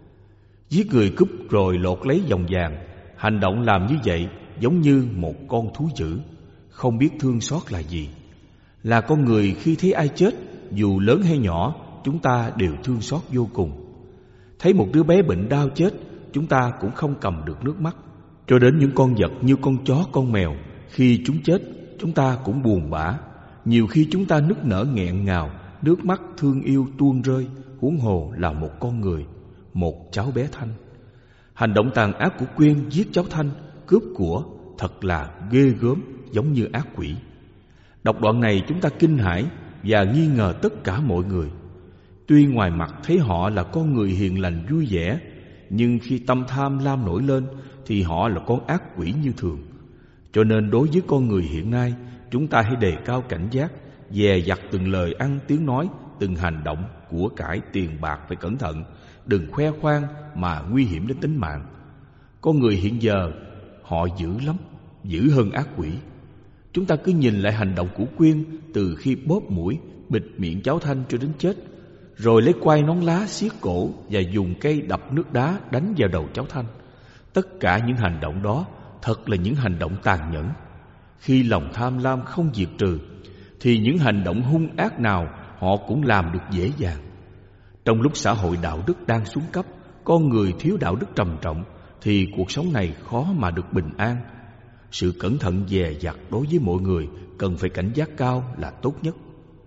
Giết người cướp rồi lột lấy vòng vàng. Hành động làm như vậy giống như một con thú dữ, không biết thương xót là gì. Là con người khi thấy ai chết, dù lớn hay nhỏ, chúng ta đều thương xót vô cùng. Thấy một đứa bé bệnh đau chết, chúng ta cũng không cầm được nước mắt. Cho đến những con vật như con chó, con mèo, khi chúng chết, chúng ta cũng buồn bã. Nhiều khi chúng ta nức nở nghẹn ngào, nước mắt thương yêu tuôn rơi, huống hồ là một con người, một cháu bé Thanh. Hành động tàn ác của Quyên giết cháu Thanh, cướp của, thật là ghê gớm, giống như ác quỷ. Đọc đoạn này chúng ta kinh hãi và nghi ngờ tất cả mọi người. Tuy ngoài mặt thấy họ là con người hiền lành vui vẻ, nhưng khi tâm tham lam nổi lên thì họ là con ác quỷ như thường. Cho nên đối với con người hiện nay, chúng ta hãy đề cao cảnh giác, dè dặt từng lời ăn tiếng nói, từng hành động, của cải, tiền bạc phải cẩn thận, đừng khoe khoang mà nguy hiểm đến tính mạng. Con người hiện giờ họ dữ lắm, dữ hơn ác quỷ. Chúng ta cứ nhìn lại hành động của Quyên từ khi bóp mũi, bịt miệng cháu Thanh cho đến chết, rồi lấy quai nón lá xiết cổ và dùng cây đập nước đá đánh vào đầu cháu Thanh. Tất cả những hành động đó thật là những hành động tàn nhẫn. Khi lòng tham lam không diệt trừ thì những hành động hung ác nào họ cũng làm được dễ dàng. Trong lúc xã hội đạo đức đang xuống cấp, con người thiếu đạo đức trầm trọng, thì cuộc sống này khó mà được bình an. Sự cẩn thận dè dặt đối với mọi người cần phải cảnh giác cao là tốt nhất.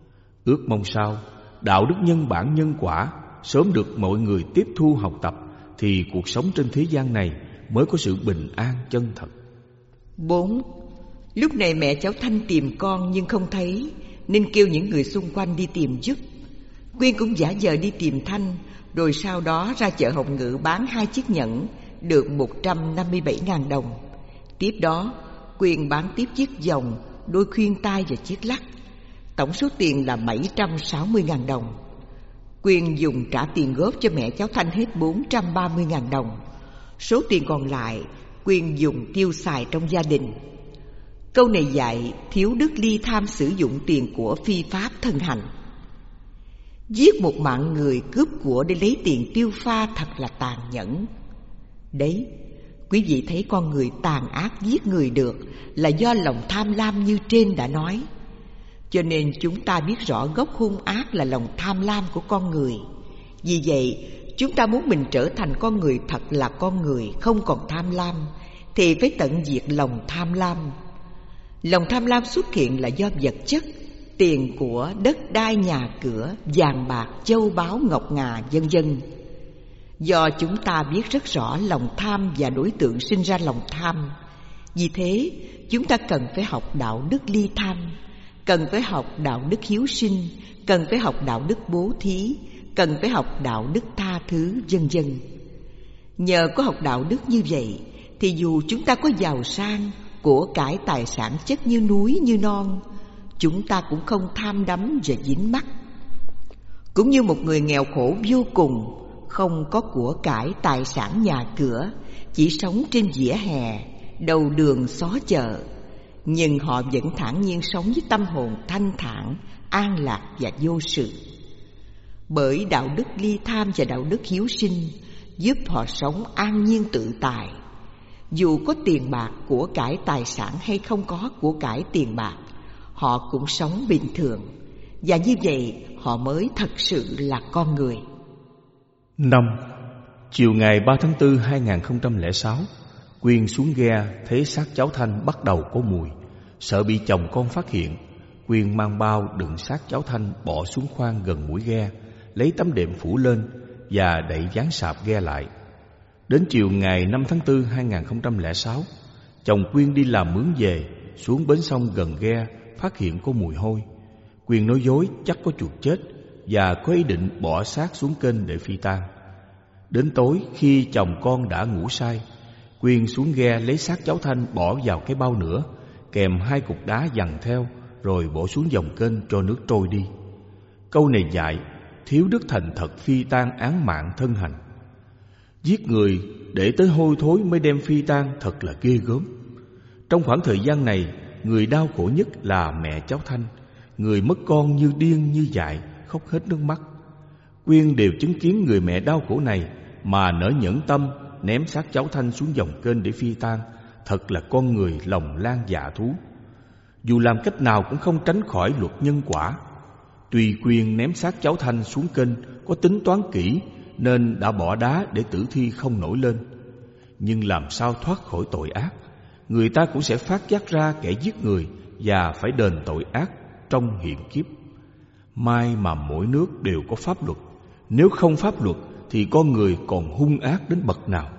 Ước mong sao đạo đức nhân bản nhân quả sớm được mọi người tiếp thu học tập, thì cuộc sống trên thế gian này mới có sự bình an chân thật. 4. Lúc này mẹ cháu Thanh tìm con nhưng không thấy, nên kêu những người xung quanh đi tìm giúp. Quyên cũng giả vờ đi tìm Thanh, rồi sau đó ra chợ Hồng Ngự bán 2 chiếc nhẫn, được 157.000 đồng. Tiếp đó Quyên bán tiếp chiếc vòng, đôi khuyên tai và chiếc lắc. Tổng số tiền là 760.000 đồng. Quyên dùng trả tiền góp cho mẹ cháu Thanh hết 430.000 đồng. Số tiền còn lại Quyên dùng tiêu xài trong gia đình. Câu này dạy thiếu đức ly tham sử dụng tiền của phi pháp thân hành. Giết một mạng người, cướp của để lấy tiền tiêu pha thật là tàn nhẫn. Đấy, quý vị thấy con người tàn ác giết người được là do lòng tham lam như trên đã nói. Cho nên chúng ta biết rõ gốc hung ác là lòng tham lam của con người. Vì vậy, chúng ta muốn mình trở thành con người thật là con người, không còn tham lam, thì phải tận diệt lòng tham lam. Lòng tham lam xuất hiện là do vật chất, tiền của, đất đai, nhà cửa, vàng bạc, châu báu, ngọc ngà, vân vân. Do chúng ta biết rất rõ lòng tham và đối tượng sinh ra lòng tham, vì thế chúng ta cần phải học đạo đức ly tham, cần phải học đạo đức hiếu sinh, cần phải học đạo đức bố thí, cần phải học đạo đức tha thứ, vân vân. Nhờ có học đạo đức như vậy thì dù chúng ta có giàu sang, của cải tài sản chất như núi như non, chúng ta cũng không tham đắm và dính mắc. Cũng như một người nghèo khổ vô cùng, không có của cải tài sản nhà cửa, chỉ sống trên vỉa hè, đầu đường xó chợ, nhưng họ vẫn thản nhiên sống với tâm hồn thanh thản, an lạc và vô sự. Bởi đạo đức ly tham và đạo đức hiếu sinh giúp họ sống an nhiên tự tại. Dù có tiền bạc, của cải tài sản hay không có của cải tiền bạc, họ cũng sống bình thường, và như vậy họ mới thật sự là con người. 5. Chiều ngày 3 tháng 4 2006, Quyên xuống ghe thấy xác cháu Thanh bắt đầu có mùi. Sợ bị chồng con phát hiện, Quyên mang bao đựng xác cháu Thanh bỏ xuống khoang gần mũi ghe, lấy tấm đệm phủ lên và đậy ván sạp ghe lại. Đến chiều ngày 5 tháng 4 2006, chồng Quyên đi làm mướn về, xuống bến sông gần ghe phát hiện có mùi hôi. Quyên nói dối chắc có chuột chết, và có ý định bỏ xác xuống kênh để phi tang. Đến tối, khi chồng con đã ngủ say, Quyên xuống ghe lấy xác cháu Thanh bỏ vào cái bao nữa, kèm 2 cục đá dằn theo, rồi bỏ xuống dòng kênh cho nước trôi đi. Câu này dạy thiếu đức thành thật phi tang án mạng thân hành. Giết người để tới hôi thối mới đem phi tang thật là ghê gớm. Trong khoảng thời gian này, người đau khổ nhất là mẹ cháu Thanh. Người mất con như điên như dại, khóc hết nước mắt. Quyên đều chứng kiến người mẹ đau khổ này mà nỡ nhẫn tâm ném xác cháu Thanh xuống dòng kênh để phi tang. Thật là con người lòng lan dạ thú. Dù làm cách nào cũng không tránh khỏi luật nhân quả. Tuy Quyên ném xác cháu Thanh xuống kênh có tính toán kỹ nên đã bỏ đá để tử thi không nổi lên, nhưng làm sao thoát khỏi tội ác, người ta cũng sẽ phát giác ra kẻ giết người và phải đền tội ác trong hiện kiếp. May mà mỗi nước đều có pháp luật, nếu không pháp luật thì con người còn hung ác đến bậc nào.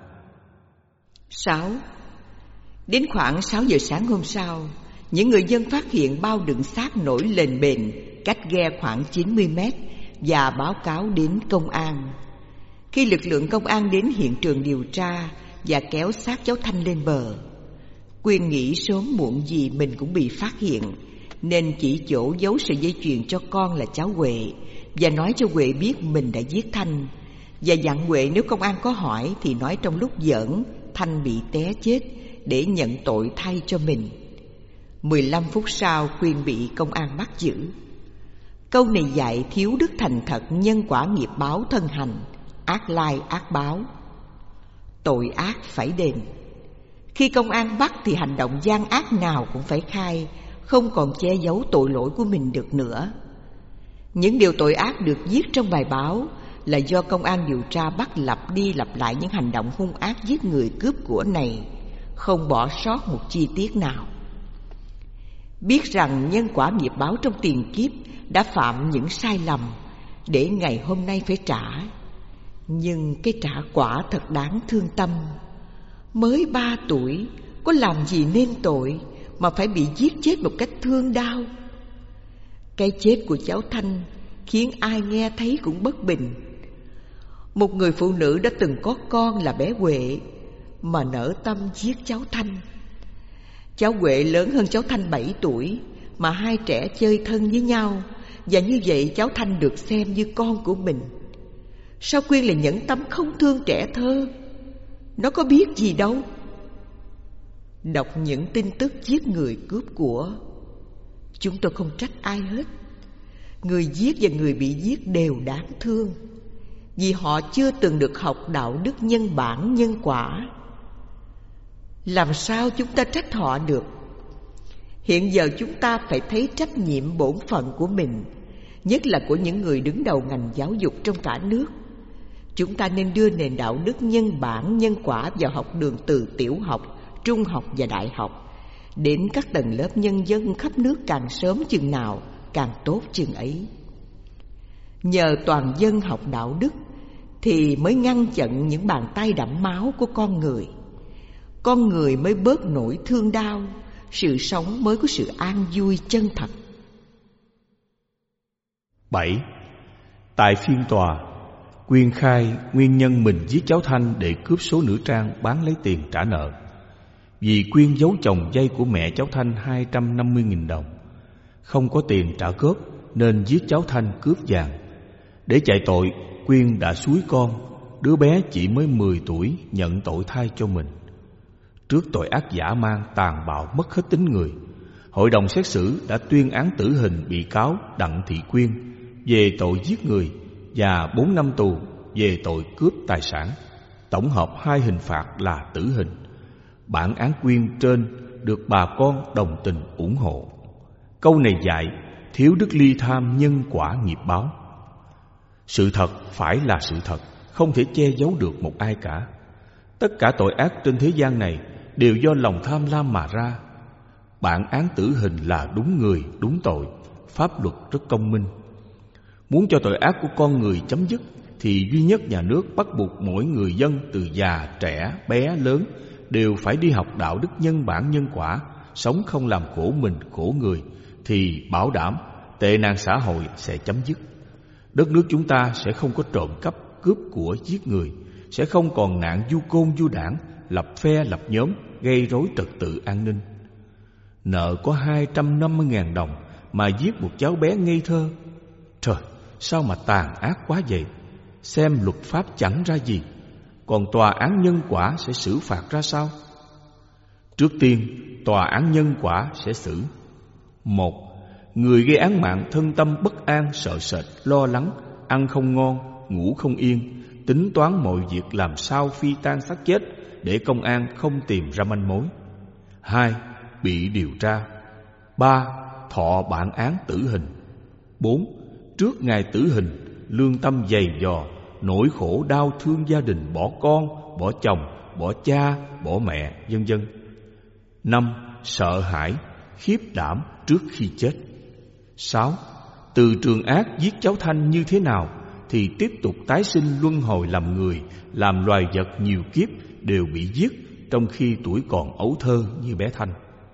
6. Đến khoảng 6 giờ sáng hôm sau, những người dân phát hiện bao đựng xác nổi lềnh bềnh cách ghe khoảng 90 mét và báo cáo đến công an. Khi lực lượng công an đến hiện trường điều tra và kéo xác cháu Thanh lên bờ, Quyên nghĩ sớm muộn gì mình cũng bị phát hiện, nên chỉ chỗ giấu sợi dây chuyền cho con là cháu Huệ và nói cho Huệ biết mình đã giết Thanh, và dặn Huệ nếu công an có hỏi thì nói trong lúc giỡn Thanh bị té chết để nhận tội thay cho mình. 15 phút sau, Quyên bị công an bắt giữ. Câu này dạy thiếu đức thành thật, nhân quả nghiệp báo thân hành, ác lai ác báo. Tội ác phải đền. Khi công an bắt thì hành động gian ác nào cũng phải khai, không còn che giấu tội lỗi của mình được nữa. Những điều tội ác được viết trong bài báo là do công an điều tra bắt lặp đi lặp lại những hành động hung ác giết người cướp của này, không bỏ sót một chi tiết nào. Biết rằng nhân quả nghiệp báo trong tiền kiếp đã phạm những sai lầm để ngày hôm nay phải trả, nhưng cái trả quả thật đáng thương tâm. Mới 3 tuổi, có làm gì nên tội mà phải bị giết chết một cách thương đau. Cái chết của cháu Thanh khiến ai nghe thấy cũng bất bình. Một người phụ nữ đã từng có con là bé Huệ mà nỡ tâm giết cháu Thanh. Cháu Huệ lớn hơn cháu Thanh 7 tuổi mà hai trẻ chơi thân với nhau, và như vậy cháu Thanh được xem như con của mình. Sao Quyên lại nhẫn tâm không thương trẻ thơ? Nó có biết gì đâu. Đọc những tin tức giết người cướp của, chúng tôi không trách ai hết. Người giết và người bị giết đều đáng thương, vì họ chưa từng được học đạo đức nhân bản nhân quả. Làm sao chúng ta trách họ được? Hiện giờ chúng ta phải thấy trách nhiệm bổn phận của mình, nhất là của những người đứng đầu ngành giáo dục trong cả nước. Chúng ta nên đưa nền đạo đức nhân bản nhân quả vào học đường từ tiểu học, trung học và đại học, đến các tầng lớp nhân dân khắp nước càng sớm chừng nào càng tốt chừng ấy. Nhờ toàn dân học đạo đức thì mới ngăn chặn những bàn tay đẫm máu của con người mới bớt nỗi thương đau, sự sống mới có sự an vui chân thật. 7. Tại phiên tòa, Quyên khai nguyên nhân mình giết cháu Thanh để cướp số nữ trang bán lấy tiền trả nợ. Vì Quyên giấu chồng dây của mẹ cháu Thanh 250.000 đồng, không có tiền trả góp nên giết cháu Thanh cướp vàng. Để chạy tội, Quyên đã xúi con, đứa bé chỉ mới 10 tuổi, nhận tội thay cho mình. Trước tội ác dã man tàn bạo mất hết tính người, hội đồng xét xử đã tuyên án tử hình bị cáo Đặng Thị Quyên về tội giết người và 4 năm tù về tội cướp tài sản, tổng hợp 2 hình phạt là tử hình. Bản án Quyên trên được bà con đồng tình ủng hộ. Câu này dạy thiếu đức ly tham nhân quả nghiệp báo. Sự thật phải là sự thật, không thể che giấu được một ai cả. Tất cả tội ác trên thế gian này đều do lòng tham lam mà ra. Bản án tử hình là đúng người, đúng tội, pháp luật rất công minh. Muốn cho tội ác của con người chấm dứt thì duy nhất nhà nước bắt buộc mỗi người dân từ già, trẻ, bé, lớn đều phải đi học đạo đức nhân bản nhân quả, sống không làm khổ mình khổ người, thì bảo đảm tệ nạn xã hội sẽ chấm dứt. Đất nước chúng ta sẽ không có trộm cắp, cướp của, giết người, sẽ không còn nạn du côn du đảng, lập phe lập nhóm, gây rối trật tự an ninh. Nợ có 250.000 đồng mà giết một cháu bé ngây thơ. Trời, sao mà tàn ác quá vậy? Xem luật pháp chẳng ra gì, còn tòa án nhân quả sẽ xử phạt ra sao? Trước tiên, tòa án nhân quả sẽ xử: 1. Người gây án mạng thân tâm bất an, sợ sệt, lo lắng, ăn không ngon, ngủ không yên, tính toán mọi việc làm sao phi tan xác chết để công an không tìm ra manh mối. 2. Bị điều tra. 3. Thọ bản án tử hình. 4. Trước ngày tử hình, lương tâm dày dò, nỗi khổ đau thương gia đình, bỏ con, bỏ chồng, bỏ cha, bỏ mẹ, vân vân. 5. Sợ hãi, khiếp đảm trước khi chết. 6. Từ trường ác giết cháu Thanh như thế nào thì tiếp tục tái sinh luân hồi làm người, làm loài vật nhiều kiếp đều bị giết trong khi tuổi còn ấu thơ như bé Thanh.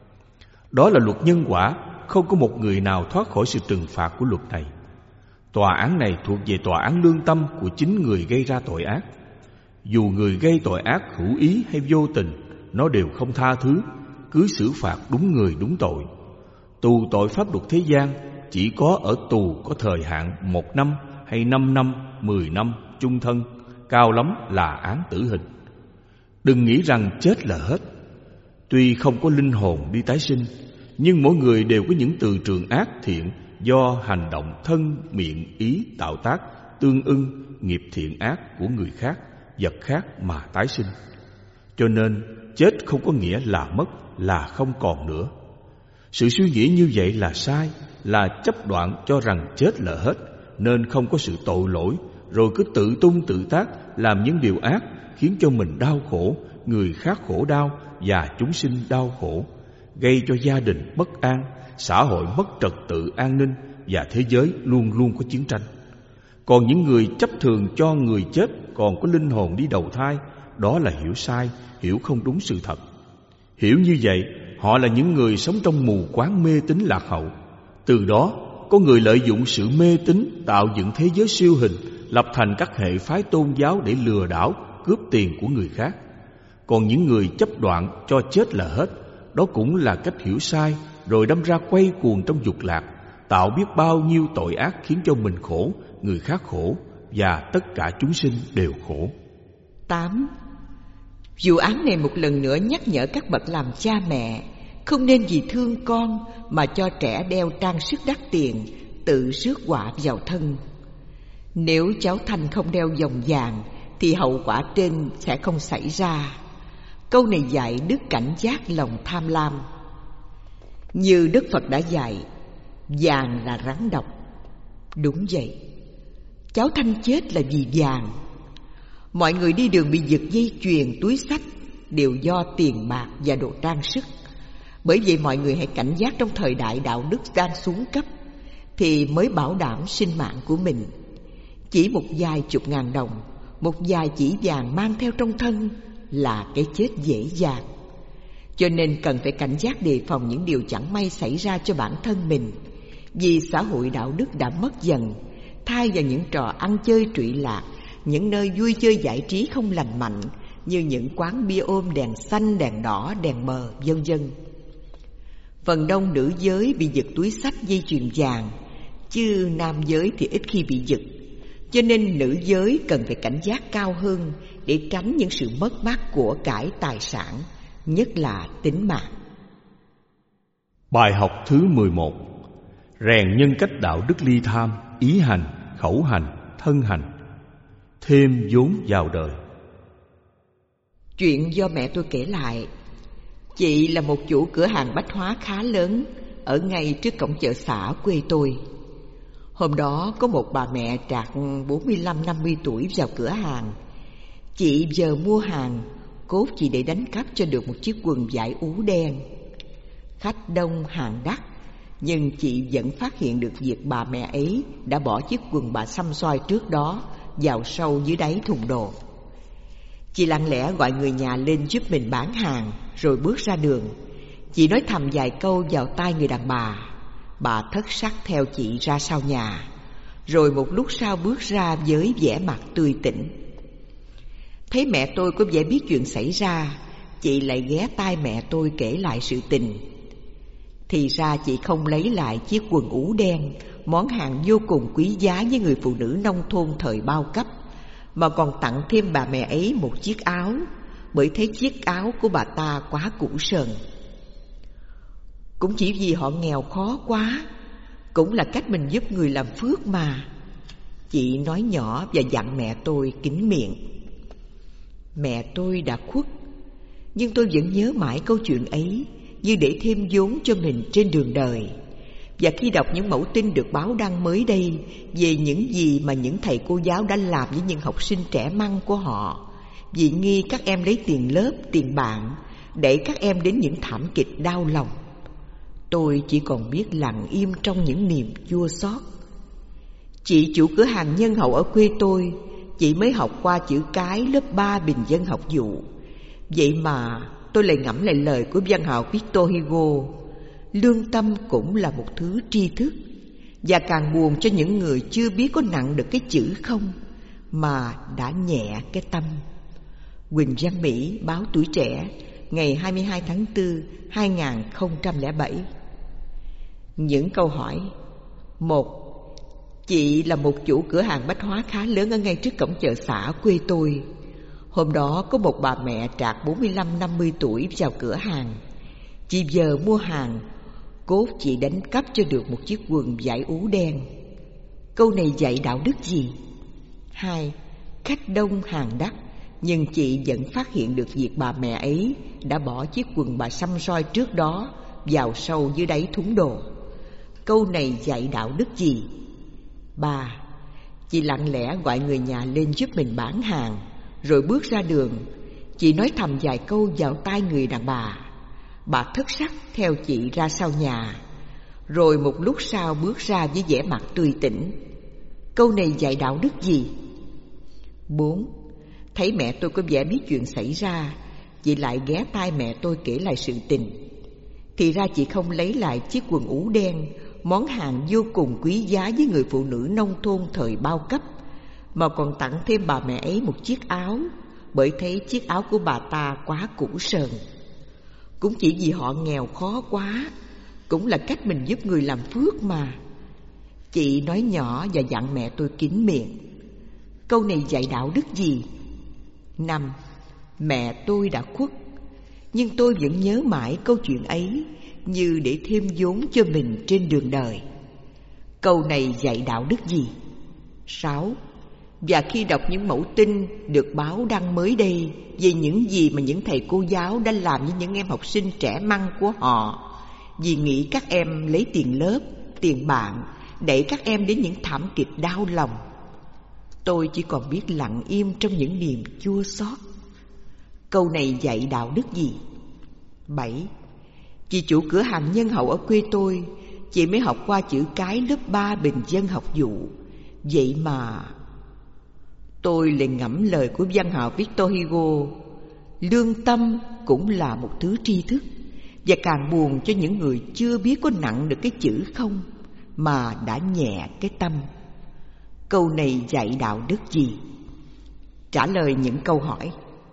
Đó là luật nhân quả, không có một người nào thoát khỏi sự trừng phạt của luật này. Tòa án này thuộc về tòa án lương tâm của chính người gây ra tội ác. Dù người gây tội ác hữu ý hay vô tình, nó đều không tha thứ, cứ xử phạt đúng người đúng tội. Tù tội pháp luật thế gian chỉ có ở tù có thời hạn 1 năm hay 5 năm, 10 năm, chung thân, cao lắm là án tử hình. Đừng nghĩ rằng chết là hết. Tuy không có linh hồn đi tái sinh, nhưng mỗi người đều có những từ trường ác thiện do hành động thân, miệng, ý tạo tác tương ưng nghiệp thiện ác của người khác, vật khác mà tái sinh. Cho nên chết không có nghĩa là mất, là không còn nữa. Sự suy nghĩ như vậy là sai, là chấp đoạn cho rằng chết là hết, nên không có sự tội lỗi, rồi cứ tự tung tự tác làm những điều ác, khiến cho mình đau khổ, người khác khổ đau và chúng sinh đau khổ, gây cho gia đình bất an, xã hội mất trật tự an ninh và thế giới luôn luôn có chiến tranh. Còn những người chấp thường cho người chết còn có linh hồn đi đầu thai, đó là hiểu sai, hiểu không đúng sự thật. Hiểu như vậy, họ là những người sống trong mù quáng mê tín lạc hậu. Từ đó, có người lợi dụng sự mê tín tạo dựng thế giới siêu hình, lập thành các hệ phái tôn giáo để lừa đảo, cướp tiền của người khác. Còn những người chấp đoạn cho chết là hết, đó cũng là cách hiểu sai, rồi đâm ra quay cuồng trong dục lạc, tạo biết bao nhiêu tội ác khiến cho mình khổ, người khác khổ và tất cả chúng sinh đều khổ. 8. Vụ án này một lần nữa nhắc nhở các bậc làm cha mẹ không nên vì thương con mà cho trẻ đeo trang sức đắt tiền, tự rước họa vào thân. Nếu cháu Thanh không đeo vòng vàng thì hậu quả trên sẽ không xảy ra. Câu này dạy đức cảnh giác lòng tham lam. Như Đức Phật đã dạy, vàng là rắn độc. Đúng vậy, cháu Thanh chết là vì vàng. Mọi người đi đường bị giật dây chuyền, túi xách đều do tiền bạc và đồ trang sức. Bởi vậy mọi người hãy cảnh giác trong thời đại đạo đức đang xuống cấp, thì mới bảo đảm sinh mạng của mình. Chỉ một vài chục ngàn đồng, một vài chỉ vàng mang theo trong thân là cái chết dễ dàng. Cho nên cần phải cảnh giác đề phòng những điều chẳng may xảy ra cho bản thân mình. Vì xã hội đạo đức đã mất dần, thay vào những trò ăn chơi trụy lạc, những nơi vui chơi giải trí không lành mạnh như những quán bia ôm đèn xanh, đèn đỏ, đèn mờ, vân vân. Phần đông nữ giới bị giật túi xách, dây chuyền vàng, chứ nam giới thì ít khi bị giật. Cho nên nữ giới cần phải cảnh giác cao hơn để tránh những sự mất mát của cải tài sản, nhất là tính mạng. Bài học thứ 11: Rèn nhân cách đạo đức ly tham, ý hành, khẩu hành, thân hành, thêm vốn vào đời. Chuyện do mẹ tôi kể lại. Chị là một chủ cửa hàng bách hóa khá lớn ở ngay trước cổng chợ xã quê tôi. Hôm đó có một bà mẹ trạc 45-50 tuổi vào cửa hàng. Chị giờ mua hàng, cốt chỉ để đánh cắp cho được một chiếc quần vải ú đen. Khách đông hàng đắt, nhưng chị vẫn phát hiện được việc bà mẹ ấy đã bỏ chiếc quần bà xăm xoay trước đó vào sâu dưới đáy thùng đồ. Chị lặng lẽ gọi người nhà lên giúp mình bán hàng, rồi bước ra đường. Chị nói thầm vài câu vào tai người đàn bà. Bà thất sắc theo chị ra sau nhà. rồi một lúc sau bước ra với vẻ mặt tươi tỉnh. Thấy mẹ tôi có vẻ biết chuyện xảy ra, chị lại ghé tai mẹ tôi kể lại sự tình. Thì ra chị không lấy lại chiếc quần ủ đen, món hàng vô cùng quý giá với người phụ nữ nông thôn thời bao cấp, mà còn tặng thêm bà mẹ ấy một chiếc áo, bởi thấy chiếc áo của bà ta quá cũ sờn. Cũng chỉ vì họ nghèo khó quá, cũng là cách mình giúp người làm phước mà, chị nói nhỏ và dặn mẹ tôi kín miệng. Mẹ tôi đã khuất, nhưng tôi vẫn nhớ mãi câu chuyện ấy như để thêm vốn cho mình trên đường đời. Và khi đọc những mẫu tin được báo đăng mới đây về những gì mà những thầy cô giáo đã làm với những học sinh trẻ măng của họ, vì nghi các em lấy tiền lớp, tiền bạn, đẩy các em đến những thảm kịch đau lòng, tôi chỉ còn biết lặng im trong những niềm chua xót. Chị chủ cửa hàng nhân hậu ở quê tôi, chị mới học qua chữ cái lớp 3 bình dân học vụ. Vậy mà tôi lại ngẫm lại lời của văn hào Victor Hugo: lương tâm cũng là một thứ tri thức, và càng buồn cho những người chưa biết có nặng được cái chữ không mà đã nhẹ cái tâm. Quỳnh Văn Mỹ, báo Tuổi Trẻ, ngày 22 tháng 4, 2007. Những câu hỏi. 1. Chị là một chủ cửa hàng bách hóa khá lớn ở ngay trước cổng chợ xã quê tôi. Hôm đó có một bà mẹ trạc 45-50 tuổi vào cửa hàng. Chị giờ mua hàng, cốt chị đánh cắp cho được một chiếc quần vải ú đen. Câu này dạy đạo đức gì? 2. Khách đông hàng đắt, nhưng chị vẫn phát hiện được việc bà mẹ ấy đã bỏ chiếc quần bà xăm soi trước đó vào sâu dưới đáy thúng đồ. Câu này dạy đạo đức gì? 3. Chị lặng lẽ gọi người nhà lên giúp mình bán hàng, rồi bước ra đường. Chị nói thầm vài câu vào tai người đàn bà. Bà thất sắc theo chị ra sau nhà, rồi một lúc sau bước ra với vẻ mặt tươi tỉnh. Câu này dạy đạo đức gì? 4. Thấy mẹ tôi có vẻ biết chuyện xảy ra, chị lại ghé tai mẹ tôi kể lại sự tình. Thì ra chị không lấy lại chiếc quần ú đen, món hàng vô cùng quý giá với người phụ nữ nông thôn thời bao cấp, mà còn tặng thêm bà mẹ ấy một chiếc áo, bởi thấy chiếc áo của bà ta quá cũ sờn. Cũng chỉ vì họ nghèo khó quá, cũng là cách mình giúp người làm phước mà, chị nói nhỏ và dặn mẹ tôi kín miệng. Câu này dạy đạo đức gì? 5. Mẹ tôi đã khuất, nhưng tôi vẫn nhớ mãi câu chuyện ấy như để thêm vốn cho mình trên đường đời. Câu này dạy đạo đức gì? 6. Và khi đọc những mẫu tin được báo đăng mới đây về những gì mà những thầy cô giáo đã làm với những em học sinh trẻ măng của họ, vì nghĩ các em lấy tiền lớp, tiền bạn, đẩy các em đến những thảm kịch đau lòng, tôi chỉ còn biết lặng im trong những niềm chua xót. Câu này dạy đạo đức gì? 7. Chị chủ cửa hàng nhân hậu ở quê tôi, chị mới học qua chữ cái lớp 3 bình dân học vụ. Vậy mà tôi lại ngẫm lời của văn hào Victor Hugo: lương tâm cũng là một thứ tri thức, và càng buồn cho những người chưa biết có nặng được cái chữ không mà đã nhẹ cái tâm. Câu này dạy đạo đức gì? Trả lời những câu hỏi.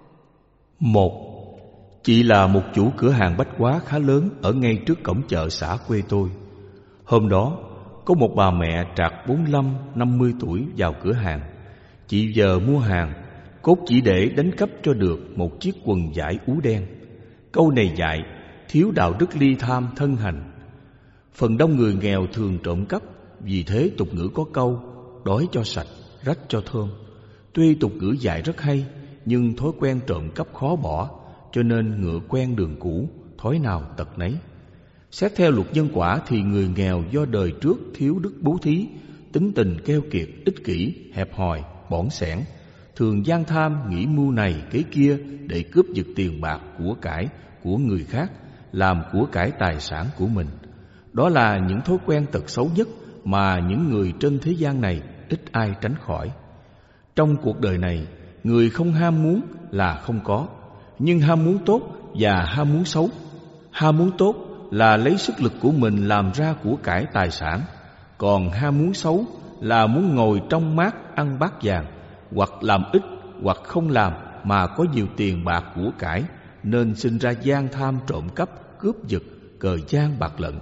1. Chị là một chủ cửa hàng bách hóa khá lớn ở ngay trước cổng chợ xã quê tôi. Hôm đó có một bà mẹ trạc 45-50 tuổi vào cửa hàng. Chị giờ mua hàng, cốt chỉ để đánh cắp cho được một chiếc quần vải ú đen. Câu này dạy thiếu đạo đức ly tham thân hành. Phần đông người nghèo thường trộm cắp, vì thế tục ngữ có câu đói cho sạch, rách cho thơm. Tuy tục ngữ dạy rất hay, nhưng thói quen trộm cắp khó bỏ, cho nên ngựa quen đường cũ, thói nào tật nấy. Xét theo luật nhân quả thì người nghèo do đời trước thiếu đức bố thí, tính tình keo kiệt, ích kỷ, hẹp hòi, bỏng sẻn, thường gian tham nghĩ mưu này kế kia để cướp giật tiền bạc của cải của người khác, làm của cải tài sản của mình. Đó là những thói quen tật xấu nhất mà những người trên thế gian này ít ai tránh khỏi. Trong cuộc đời này, người không ham muốn là không có, nhưng ham muốn tốt và ham muốn xấu. Ham muốn tốt là lấy sức lực của mình làm ra của cải tài sản, còn ham muốn xấu là muốn ngồi trong mát ăn bát vàng, hoặc làm ít hoặc không làm mà có nhiều tiền bạc của cải, nên sinh ra gian tham, trộm cắp, cướp giật, cờ gian bạc lận.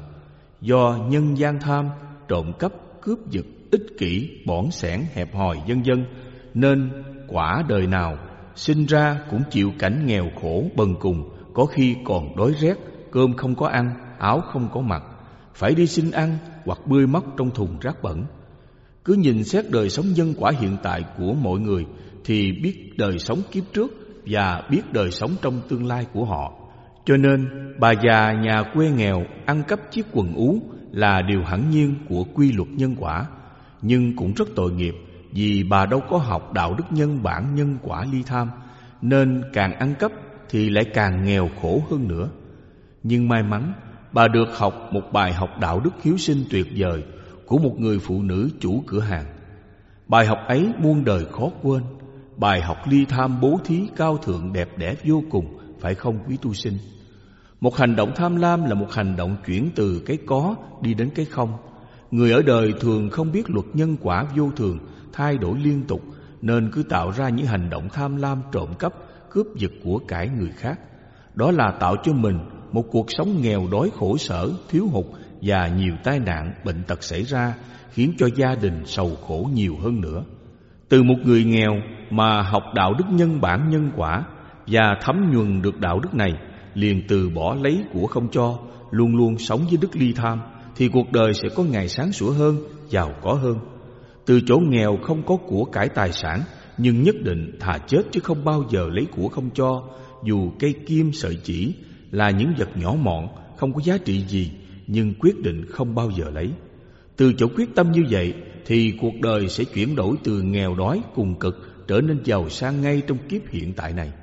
Do nhân gian tham, trộm cắp, cướp giật, ích kỷ, bỏn sẻn, hẹp hòi vân vân, nên quả đời nào sinh ra cũng chịu cảnh nghèo khổ bần cùng, có khi còn đói rét, cơm không có ăn, áo không có mặc, phải đi xin ăn hoặc bươi móc trong thùng rác bẩn. Cứ nhìn xét đời sống nhân quả hiện tại của mọi người thì biết đời sống kiếp trước và biết đời sống trong tương lai của họ. Cho nên bà già nhà quê nghèo ăn cắp chiếc quần ú là điều hẳn nhiên của quy luật nhân quả, nhưng cũng rất tội nghiệp vì bà đâu có học đạo đức nhân bản nhân quả ly tham, nên càng ăn cắp thì lại càng nghèo khổ hơn nữa. Nhưng may mắn bà được học một bài học đạo đức hiếu sinh tuyệt vời của một người phụ nữ chủ cửa hàng. Bài học ấy muôn đời khó quên. Bài học ly tham bố thí cao thượng đẹp đẽ vô cùng, phải không quý tu sinh? Một hành động tham lam là một hành động chuyển từ cái có đi đến cái không. Người ở đời thường không biết luật nhân quả vô thường, thay đổi liên tục, nên cứ tạo ra những hành động tham lam, trộm cắp, cướp giật của cải người khác. Đó là tạo cho mình một cuộc sống nghèo đói khổ sở, thiếu hụt và nhiều tai nạn, bệnh tật xảy ra, khiến cho gia đình sầu khổ nhiều hơn nữa. Từ một người nghèo mà học đạo đức nhân bản nhân quả và thấm nhuần được đạo đức này, liền từ bỏ lấy của không cho, luôn luôn sống với đức ly tham, thì cuộc đời sẽ có ngày sáng sủa hơn, giàu có hơn. Từ chỗ nghèo không có của cải tài sản, nhưng nhất định thà chết chứ không bao giờ lấy của không cho, dù cây kim sợi chỉ là những vật nhỏ mọn, không có giá trị gì, nhưng quyết định không bao giờ lấy. Từ chỗ quyết tâm như vậy thì cuộc đời sẽ chuyển đổi từ nghèo đói cùng cực trở nên giàu sang ngay trong kiếp hiện tại này.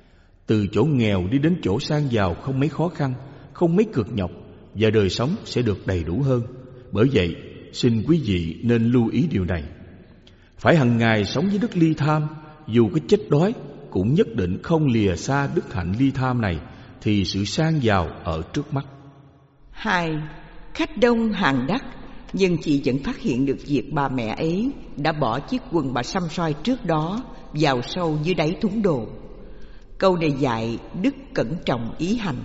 Từ chỗ nghèo đi đến chỗ sang giàu không mấy khó khăn, không mấy cực nhọc, và đời sống sẽ được đầy đủ hơn. Bởi vậy, xin quý vị nên lưu ý điều này. Phải hằng ngày sống với đức ly tham, dù có chết đói cũng nhất định không lìa xa đức hạnh ly tham này, thì sự sang giàu ở trước mắt. 2. Khách đông hàng đắt, nhưng chị vẫn phát hiện được việc bà mẹ ấy đã bỏ chiếc quần bà xăm soi trước đó vào sâu dưới đáy thúng đồ. Câu này dạy đức cẩn trọng ý hành.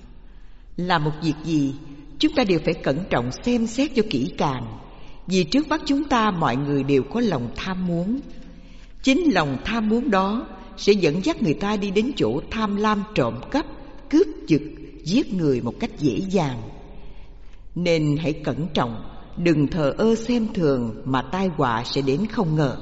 Làm một việc gì, chúng ta đều phải cẩn trọng xem xét cho kỹ càng, vì trước mắt chúng ta mọi người đều có lòng tham muốn. Chính lòng tham muốn đó sẽ dẫn dắt người ta đi đến chỗ tham lam, trộm cắp, cướp giật, giết người một cách dễ dàng. Nên hãy cẩn trọng, đừng thờ ơ xem thường mà tai họa sẽ đến không ngờ.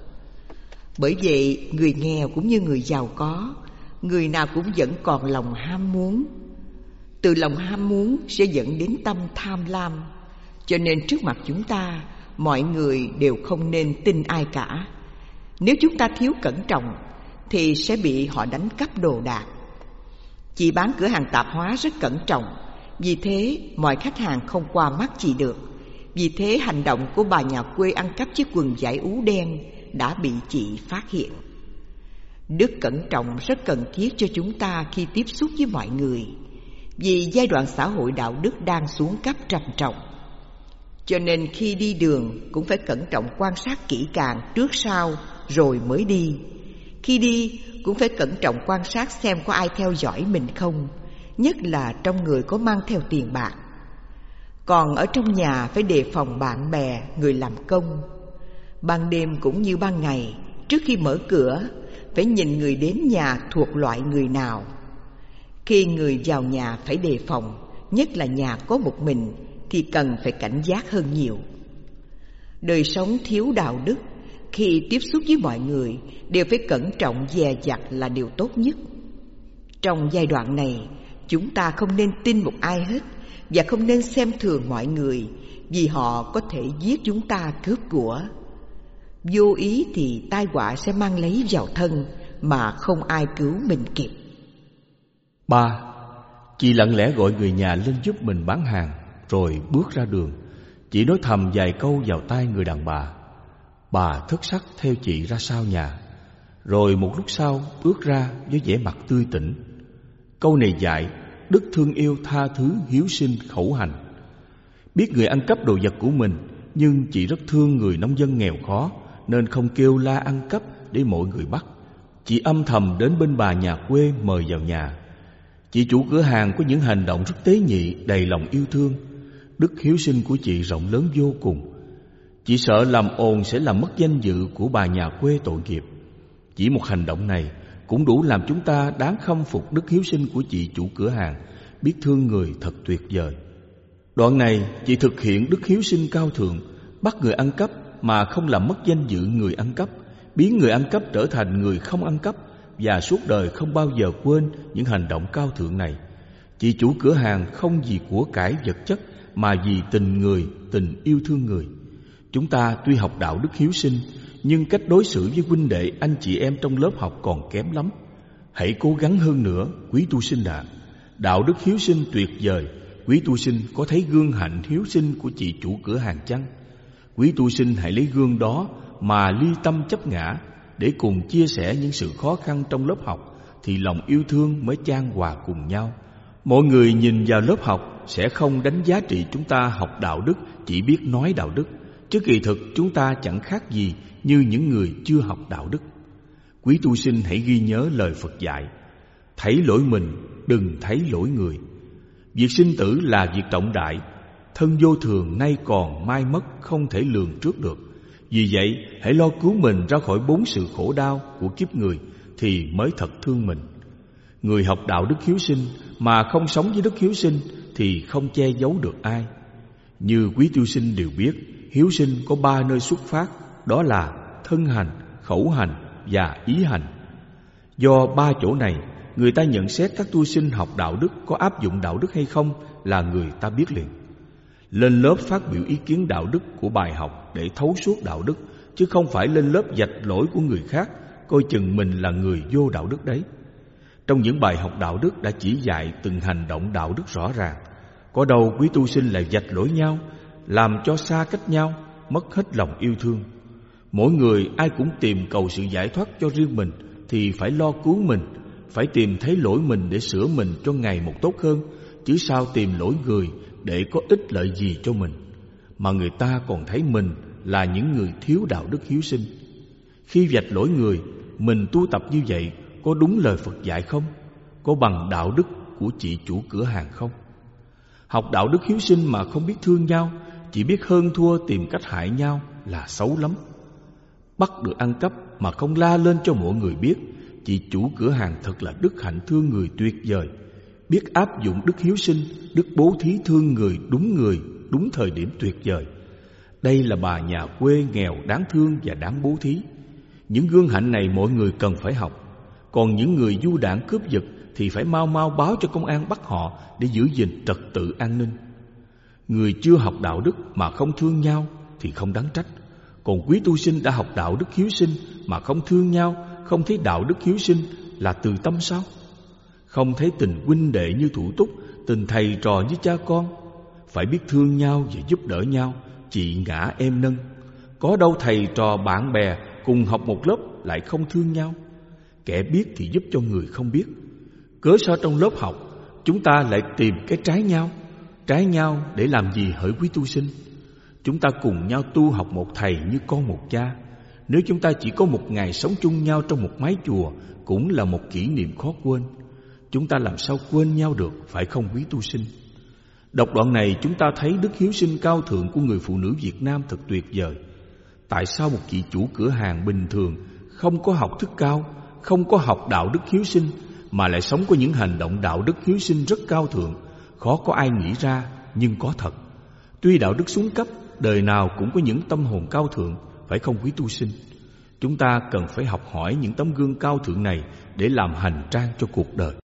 Bởi vậy, người nghèo cũng như người giàu có, người nào cũng vẫn còn lòng ham muốn. Từ lòng ham muốn sẽ dẫn đến tâm tham lam. Cho nên trước mặt chúng ta, mọi người đều không nên tin ai cả. Nếu chúng ta thiếu cẩn trọng thì sẽ bị họ đánh cắp đồ đạc. Chị bán cửa hàng tạp hóa rất cẩn trọng, vì thế mọi khách hàng không qua mắt chị được. Vì thế hành động của bà nhà quê ăn cắp chiếc quần vải ú đen đã bị chị phát hiện. Đức cẩn trọng rất cần thiết cho chúng ta khi tiếp xúc với mọi người, vì giai đoạn xã hội đạo đức đang xuống cấp trầm trọng. Cho nên khi đi đường cũng phải cẩn trọng quan sát kỹ càng trước sau rồi mới đi. Khi đi cũng phải cẩn trọng quan sát xem có ai theo dõi mình không, nhất là trong người có mang theo tiền bạc. Còn ở trong nhà phải đề phòng bạn bè, người làm công. Ban đêm cũng như ban ngày, trước khi mở cửa phải nhìn người đến nhà thuộc loại người nào. Khi người vào nhà phải đề phòng, nhất là nhà có một mình thì cần phải cảnh giác hơn nhiều. Đời sống thiếu đạo đức, khi tiếp xúc với mọi người đều phải cẩn trọng dè dặt là điều tốt nhất. Trong giai đoạn này, chúng ta không nên tin một ai hết và không nên xem thường mọi người, vì họ có thể giết chúng ta, cướp của. Vô ý thì tai họa sẽ mang lấy vào thân mà không ai cứu mình kịp. 3. Chị lặng lẽ gọi người nhà lên giúp mình bán hàng, rồi bước ra đường. Chị nói thầm vài câu vào tai người đàn bà. Bà thất sắc theo chị ra sau nhà, rồi một lúc sau bước ra với vẻ mặt tươi tỉnh. Câu này dạy đức thương yêu, tha thứ, hiếu sinh, khẩu hành. Biết người ăn cắp đồ vật của mình nhưng chị rất thương người nông dân nghèo khó nên không kêu la ăn cắp để mọi người bắt. Chị âm thầm đến bên bà nhà quê mời vào nhà. Chị chủ cửa hàng có những hành động rất tế nhị, đầy lòng yêu thương. Đức hiếu sinh của chị rộng lớn vô cùng. Chị sợ làm ồn sẽ làm mất danh dự của bà nhà quê tội nghiệp. Chỉ một hành động này cũng đủ làm chúng ta đáng khâm phục đức hiếu sinh của chị chủ cửa hàng, biết thương người thật tuyệt vời. Đoạn này chị thực hiện đức hiếu sinh cao thượng, bắt người ăn cắp mà không làm mất danh dự người ăn cắp, biến người ăn cắp trở thành người không ăn cắp, và suốt đời không bao giờ quên những hành động cao thượng này. Chị chủ cửa hàng không vì của cải vật chất mà vì tình người, tình yêu thương người. Chúng ta tuy học đạo đức hiếu sinh, nhưng cách đối xử với huynh đệ anh chị em trong lớp học còn kém lắm. Hãy cố gắng hơn nữa, quý tu sinh ạ. Đạo đức hiếu sinh tuyệt vời. Quý tu sinh có thấy gương hạnh hiếu sinh của chị chủ cửa hàng chăng? Quý tu sinh hãy lấy gương đó mà ly tâm chấp ngã, để cùng chia sẻ những sự khó khăn trong lớp học, thì lòng yêu thương mới chan hòa cùng nhau. Mọi người nhìn vào lớp học sẽ không đánh giá trị chúng ta học đạo đức, chỉ biết nói đạo đức, chứ kỳ thực chúng ta chẳng khác gì như những người chưa học đạo đức. Quý tu sinh hãy ghi nhớ lời Phật dạy: thấy lỗi mình, đừng thấy lỗi người. Việc sinh tử là việc trọng đại, thân vô thường nay còn mai mất, không thể lường trước được. Vì vậy hãy lo cứu mình ra khỏi 4 sự khổ đau của kiếp người thì mới thật thương mình. Người học đạo đức hiếu sinh mà không sống với đức hiếu sinh thì không che giấu được ai. Như quý tu sinh đều biết, hiếu sinh có 3 nơi xuất phát, đó là thân hành, khẩu hành và ý hành. Do 3 chỗ này, người ta nhận xét các tu sinh học đạo đức có áp dụng đạo đức hay không là người ta biết liền. Lên lớp phát biểu ý kiến đạo đức của bài học để thấu suốt đạo đức, chứ không phải lên lớp vạch lỗi của người khác, coi chừng mình là người vô đạo đức đấy. Trong những bài học đạo đức đã chỉ dạy từng hành động đạo đức rõ ràng. Có đâu quý tu sinh lại vạch lỗi nhau, làm cho xa cách nhau, mất hết lòng yêu thương. Mỗi người ai cũng tìm cầu sự giải thoát cho riêng mình, thì phải lo cứu mình, phải tìm thấy lỗi mình để sửa mình cho ngày một tốt hơn, chứ sao tìm lỗi người để có ích lợi gì cho mình, mà người ta còn thấy mình là những người thiếu đạo đức hiếu sinh. Khi vạch lỗi người, mình tu tập như vậy có đúng lời Phật dạy không? Có bằng đạo đức của chị chủ cửa hàng không? Học đạo đức hiếu sinh mà không biết thương nhau, chỉ biết hơn thua tìm cách hại nhau là xấu lắm. Bắt được ăn cắp mà không la lên cho mọi người biết, chị chủ cửa hàng thật là đức hạnh thương người tuyệt vời. Biết áp dụng đức hiếu sinh, đức bố thí thương người, đúng thời điểm tuyệt vời. Đây là bà nhà quê nghèo đáng thương và đáng bố thí. Những gương hạnh này mọi người cần phải học. Còn những người du đảng cướp giật thì phải mau mau báo cho công an bắt họ để giữ gìn trật tự an ninh. Người chưa học đạo đức mà không thương nhau thì không đáng trách. Còn quý tu sinh đã học đạo đức hiếu sinh mà không thương nhau, không thấy đạo đức hiếu sinh là từ tâm sao? Không thấy tình huynh đệ như thủ túc, tình thầy trò như cha con. Phải biết thương nhau và giúp đỡ nhau, chị ngã em nâng. Có đâu thầy trò bạn bè cùng học một lớp lại không thương nhau. Kẻ biết thì giúp cho người không biết. Cớ sao trong lớp học chúng ta lại tìm cái trái nhau? Trái nhau để làm gì hỡi quý tu sinh? Chúng ta cùng nhau tu học một thầy như con một cha. Nếu chúng ta chỉ có một ngày sống chung nhau trong một mái chùa, cũng là một kỷ niệm khó quên. Chúng ta làm sao quên nhau được, phải không quý tu sinh? Đọc đoạn này chúng ta thấy đức hiếu sinh cao thượng của người phụ nữ Việt Nam thật tuyệt vời. Tại sao một chị chủ cửa hàng bình thường, không có học thức cao, không có học đạo đức hiếu sinh, mà lại sống có những hành động đạo đức hiếu sinh rất cao thượng? Khó có ai nghĩ ra, nhưng có thật. Tuy đạo đức xuống cấp, đời nào cũng có những tâm hồn cao thượng, phải không quý tu sinh? Chúng ta cần phải học hỏi những tấm gương cao thượng này để làm hành trang cho cuộc đời.